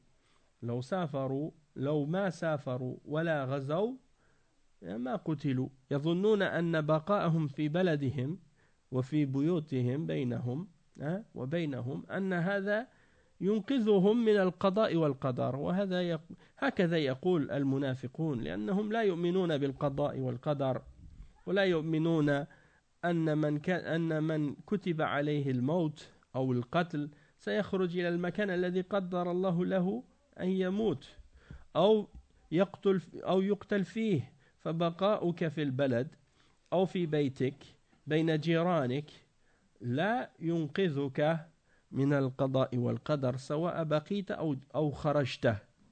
لو ما سافروا ولا غزوا ما قتلوا يظنون أن بقاءهم في بلدهم وفي بيوتهم بينهم وبينهم أن هذا ينقذهم من القضاء والقدر هكذا يقول المنافقون لأنهم لا يؤمنون بالقضاء والقدر ولا يؤمنون أن من كتب عليه الموت أو القتل سيخرج إلى المكان الذي قدر الله له أن يموت أو يقتل فيه فبقاؤك في البلد أو في بيتك بين جيرانك لا ينقذك من القضاء والقدر سواء بقيت أو خرجت.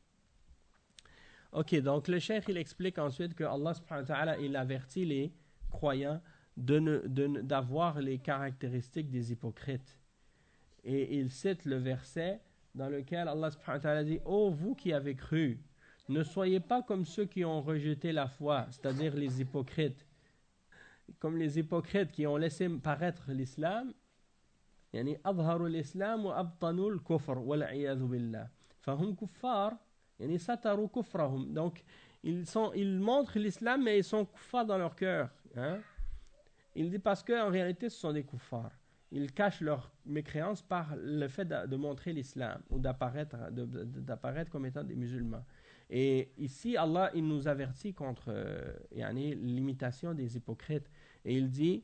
Ok, donc le cheikh il explique ensuite que Allah subhanahu wa ta'ala il avertit les croyants d'avoir les caractéristiques des hypocrites. Et il cite le verset dans lequel Allah subhanahu wa ta'ala dit ô vous qui avez cru, ne soyez pas comme ceux qui ont rejeté la foi, c'est-à-dire les hypocrites. Comme les hypocrites qui ont laissé paraître l'islam, يعني أظهروا الإسلام وأبطنوا الكفر والعياذ بالله فهم كفار يعني ستروا كفرهم. Donc ils montrent l'islam mais ils sont kuffars dans leur cœur, hein? Il dit parce qu'en réalité ce sont des kuffars, ils cachent leur mécréance par le fait de montrer l'islam ou d'apparaître comme étant des musulmans. Et ici Allah il nous avertit contre l'imitation des hypocrites et il dit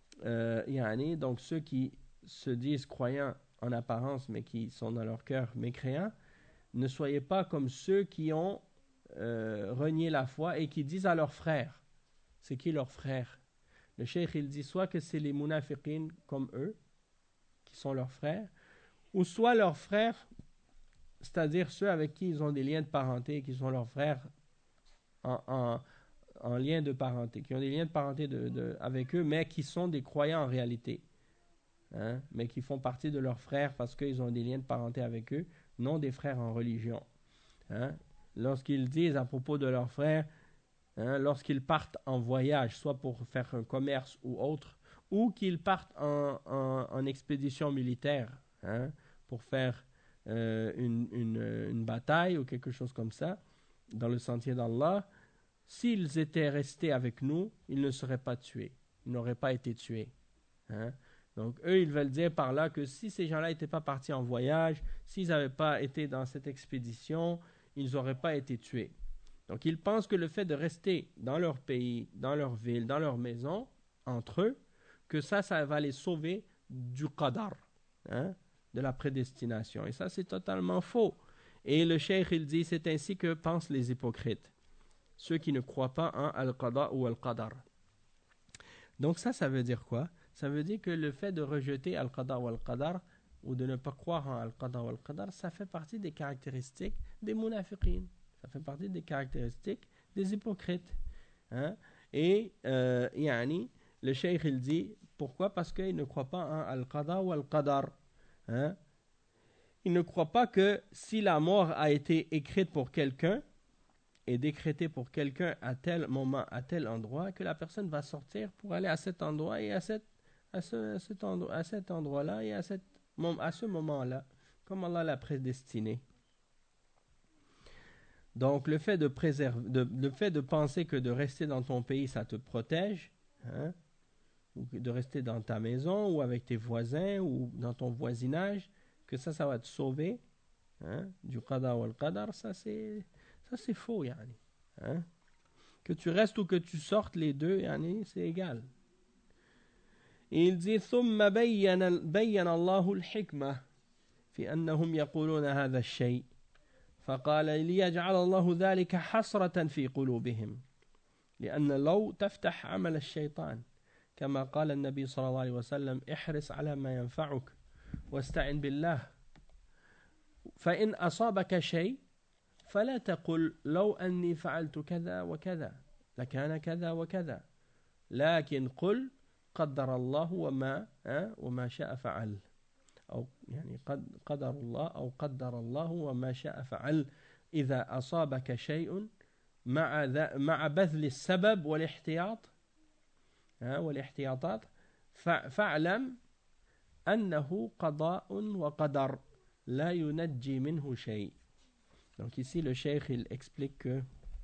donc ceux qui se disent croyants en apparence mais qui sont dans leur cœur mécréants, ne soyez pas comme ceux qui ont renié la foi et qui disent à leurs frères. C'est qui leurs frères? Le cheikh il dit soit que c'est les munafiqin comme eux qui sont leurs frères, ou soit leurs frères, c'est-à-dire ceux avec qui ils ont des liens de parenté, qui sont leurs frères en lien de parenté, qui ont des liens de parenté avec eux mais qui sont des croyants en réalité. Mais qui font partie de leurs frères parce qu'ils ont des liens de parenté avec eux, non des frères en religion. Lorsqu'ils disent à propos de leurs frères, lorsqu'ils partent en voyage, soit pour faire un commerce ou autre, ou qu'ils partent en expédition militaire, pour faire une bataille ou quelque chose comme ça, dans le sentier d'Allah, s'ils étaient restés avec nous, ils ne seraient pas tués, ils n'auraient pas été tués. Donc eux ils veulent dire par là que si ces gens-là n'étaient pas partis en voyage, s'ils n'avaient pas été dans cette expédition, ils n'auraient pas été tués. Donc ils pensent que le fait de rester dans leur pays, dans leur ville, dans leur maison, entre eux, que ça va les sauver du qadar, de la prédestination. Et ça c'est totalement faux. Et le cheikh il dit c'est ainsi que pensent les hypocrites, ceux qui ne croient pas en al-qada ou al-qadar. Donc ça veut dire quoi? Ça veut dire que le fait de rejeter al-qada ou al-qadar, ou de ne pas croire en al-qada ou al-qadar, ça fait partie des caractéristiques des munafiqin. Ça fait partie des caractéristiques des hypocrites. Et le cheikh il dit Pourquoi? Parce qu'il ne croit pas en Al-Qada ou Al-Qadar. Hein? Il ne croit pas que si la mort a été écrite pour quelqu'un et décrétée pour quelqu'un à tel moment, à tel endroit, que la personne va sortir pour aller à cet endroit et à cet endroit-là et à ce moment-là, comme Allah l'a prédestiné. Donc le fait de penser que de rester dans ton pays, ça te protège, hein, ou de rester dans ta maison ou avec tes voisins ou dans ton voisinage, que ça va te sauver, hein, du qada ou al-qadar, ça c'est faux, yani. Hein? Que tu restes ou que tu sortes, les deux, yani, c'est égal. Et il dit ثم بين الله الحكمة في أنهم يقولون هذا الشيء فقال ليجعل الله ذلك حسرة في قلوبهم لأن لو تفتح عمل الشيطان كما قال النبي صلى الله عليه وسلم احرص على ما ينفعك واستعن بالله فإن أصابك شيء فلا تقل لو أني فعلت كذا وكذا لكان كذا وكذا لكن قل قدر الله وما شاء فعل أو يعني قدر الله أو قدر الله وما شاء فعل إذا أصابك شيء مع بذل السبب والاحتياطات فاعلم أنه قضاء وقدر لا ينجي منه شيء. Donc ici le cheikh il explique que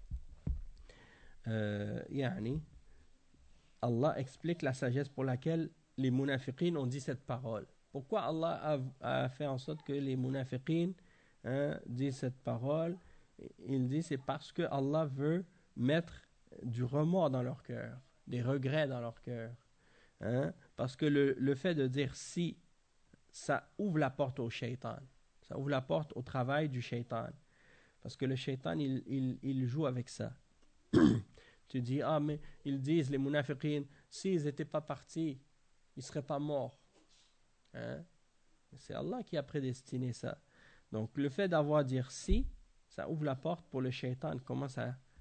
يعني Allah explique la sagesse pour laquelle les munafiqines ont dit cette parole. Pourquoi Allah a fait en sorte que les munafiqines disent cette parole? Il dit c'est parce que Allah veut mettre du remords dans leur cœur, des regrets dans leur cœur. Hein? Parce que le fait de dire si, ça ouvre la porte au shaitan. Ça ouvre la porte au travail du shaitan. Parce que le shaitan, il joue avec ça. Tu dis, mais ils disent, les munafiqines, s'ils n'étaient pas partis, ils ne seraient pas morts. Hein? C'est Allah qui a prédestiné ça. Donc, le fait d'avoir dire si, ça ouvre la porte pour le shaitan, commence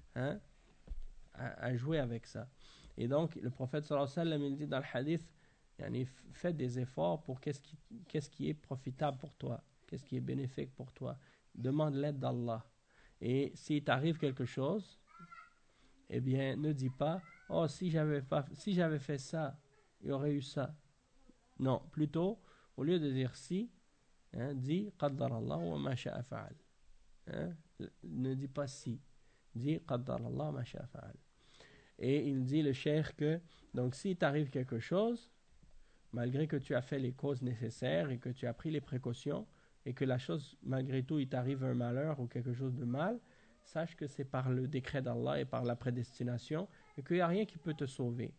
à jouer avec ça. Et donc, le prophète sallallahu alayhi wa sallam, il dit dans le hadith, fais des efforts pour qu'est-ce qui est profitable pour toi, qu'est-ce qui est bénéfique pour toi. Demande l'aide d'Allah. Et s'il t'arrive quelque chose, eh bien, ne dis pas, si j'avais fait ça, il y aurait eu ça. Non, plutôt, au lieu de dire si, dis qaddar Allah wa ma sha'a fa'al. Ne dis pas si, dis qaddar Allah wa ma sha'a fa'al. Et il dit le cheikh que, donc s'il t'arrive quelque chose, malgré que tu as fait les causes nécessaires et que tu as pris les précautions, et que la chose, malgré tout, il t'arrive un malheur ou quelque chose de mal, sache que c'est par le décret d'Allah et par la prédestination et qu'il n'y a rien qui peut te sauver.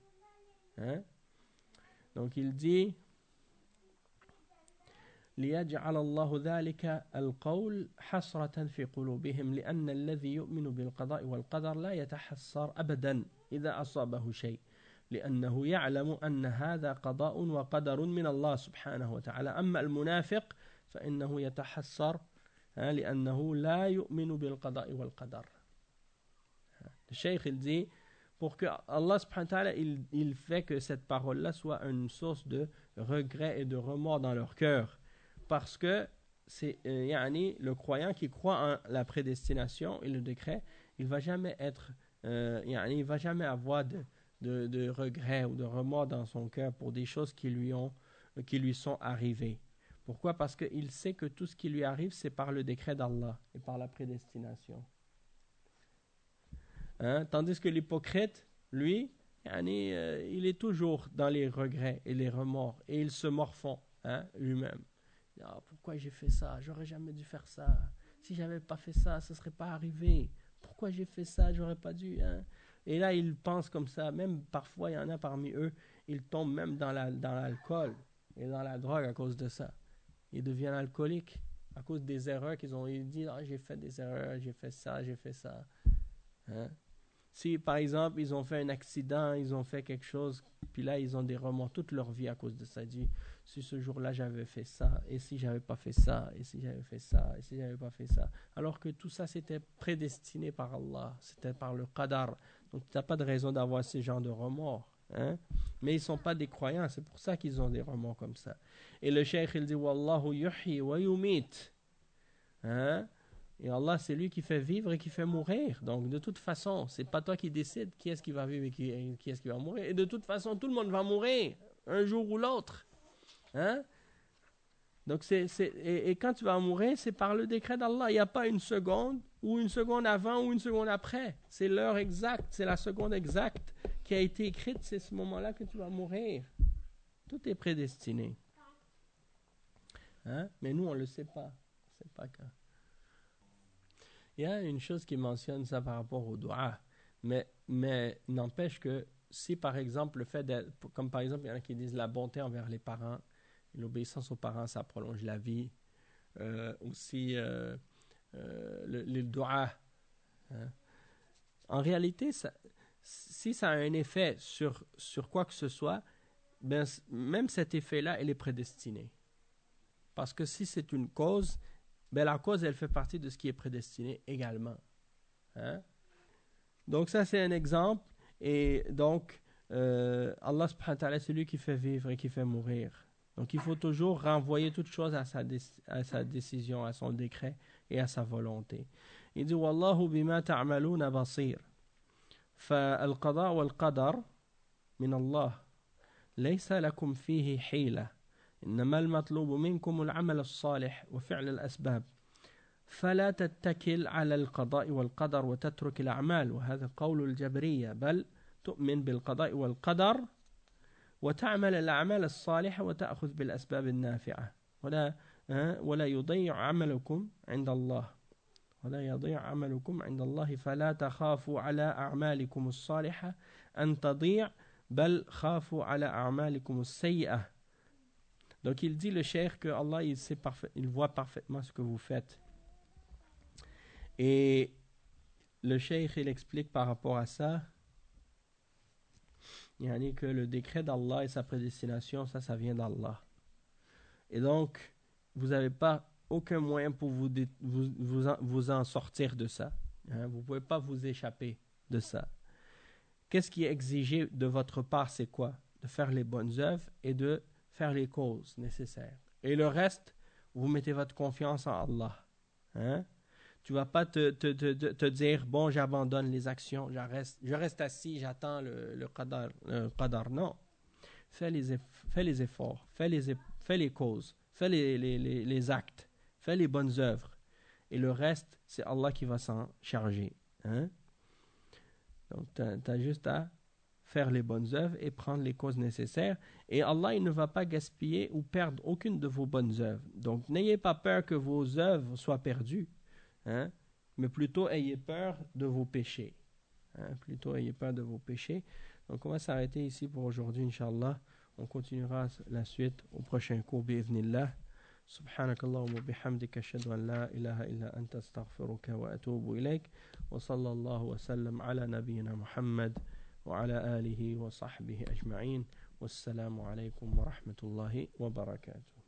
Donc il dit ليجعل الله ذلك القول حسرة في قلوبهم لأن الذي يؤمن بالقضاء والقدر لا يتحسر أبدا إذا أصابه شيء لأنه يعلم أن هذا قضاء وقدر من الله سبحانه وتعالى أما المنافق فإنه يتحسر لأنه لا يؤمن بالقضاء والقدر. Le cheikh il dit pour que Allah subhanahu wa ta'ala il fait que cette parole-là soit une source de regret et de remords dans leur cœur parce que c'est le croyant qui croit en la prédestination et le décret, il va jamais il va jamais avoir de regrets ou de remords dans son cœur pour des choses qui lui sont arrivées. Pourquoi? Parce qu'il sait que tout ce qui lui arrive, c'est par le décret d'Allah et par la prédestination. Tandis que l'hypocrite, lui, il est toujours dans les regrets et les remords et il se morfond lui-même. Pourquoi j'ai fait ça? J'aurais jamais dû faire ça. Si j'avais pas fait ça, ça serait pas arrivé. Pourquoi j'ai fait ça? J'aurais pas dû. Et là, il pense comme ça. Même parfois, il y en a parmi eux, ils tombent même dans l'alcool et dans la drogue à cause de ça. Ils deviennent alcooliques à cause des erreurs qu'ils ont. Ils disent, j'ai fait des erreurs, j'ai fait ça. Si, par exemple, ils ont fait un accident, ils ont fait quelque chose, puis là, ils ont des remords toute leur vie à cause de ça. Ils disent, si ce jour-là, j'avais fait ça, et si j'avais pas fait ça, et si j'avais fait ça, et si j'avais pas fait ça. Alors que tout ça, c'était prédestiné par Allah, c'était par le qadar. Donc, tu n'as pas de raison d'avoir ce genre de remords. Hein? Mais ils ne sont pas des croyants, c'est pour ça qu'ils ont des remords comme ça. Et le cheikh, il dit Wallahu yuhyi wa yumit. Hein? Et Allah, c'est lui qui fait vivre et qui fait mourir. Donc, de toute façon, c'est pas toi qui décides qui est-ce qui va vivre et qui est-ce qui va mourir. Et de toute façon, tout le monde va mourir, un jour ou l'autre. Hein? Donc, et quand tu vas mourir, c'est par le décret d'Allah. Il n'y a pas une seconde, ou une seconde avant, ou une seconde après. C'est l'heure exacte, c'est la seconde exacte qui a été écrite, c'est ce moment-là que tu vas mourir. Tout est prédestiné. Hein? Mais nous, on ne le sait pas. On sait pas quand. Il y a une chose qui mentionne ça par rapport au dua, mais n'empêche que si par exemple le fait d'être, comme par exemple il y en a qui disent la bonté envers les parents, l'obéissance aux parents ça prolonge la vie, aussi le dua, hein. En réalité si ça a un effet sur quoi que ce soit, ben, même cet effet-là il est prédestiné, parce que si c'est une cause, ben la cause, elle fait partie de ce qui est prédestiné également. Hein? Donc ça, c'est un exemple. Et donc, Allah subhanahu wa ta'ala, c'est lui qui fait vivre et qui fait mourir. Donc il faut toujours renvoyer toute chose à sa décision, à son décret et à sa volonté. Il dit « Wallahu bima ta'maluna basir » فالقضاء والقدر من الله ليس لكم فيه حيلة إنما المطلوب منكم العمل الصالح وفعل الأسباب فلا تتكل على القضاء والقدر وتترك الأعمال وهذا قول الجبرية بل تؤمن بالقضاء والقدر وتعمل الأعمال الصالحة وتأخذ بالأسباب النافعة ولا يضيع عملكم عند الله فلا تخافوا على أعمالكم الصالحة أن تضيع بل خافوا على أعمالكم السيئة. Donc il dit le cheikh que Allah il voit parfaitement ce que vous faites. Et le cheikh il explique par rapport à ça, yani que le décret d'Allah et sa prédestination, ça vient d'Allah. Et donc vous n'avez pas aucun moyen pour vous en sortir de ça. Hein? Vous ne pouvez pas vous échapper de ça. Qu'est-ce qui est exigé de votre part, c'est quoi? De faire les bonnes œuvres et de faire les causes nécessaires. Et le reste, vous mettez votre confiance en Allah. Hein? Tu ne vas pas te dire, bon, j'abandonne les actions, je reste assis, j'attends le qadar. Non. Fais les efforts, fais les causes, fais les actes, fais les bonnes œuvres. Et le reste, c'est Allah qui va s'en charger. Hein? Donc, tu as juste à faire les bonnes œuvres et prendre les causes nécessaires. Et Allah, il ne va pas gaspiller ou perdre aucune de vos bonnes œuvres. Donc, n'ayez pas peur que vos œuvres soient perdues, hein? Mais plutôt ayez peur de vos péchés. Hein? Plutôt ayez peur de vos péchés. Donc, on va s'arrêter ici pour aujourd'hui, Inch'Allah. On continuera la suite au prochain cours, bi'idhnillah. سبحانك اللهم وبحمدك أشهد أن لا إله إلا أنت أستغفرك وأتوب إليك وصلى الله وسلم على نبينا محمد وعلى آله وصحبه أجمعين والسلام عليكم ورحمة الله وبركاته.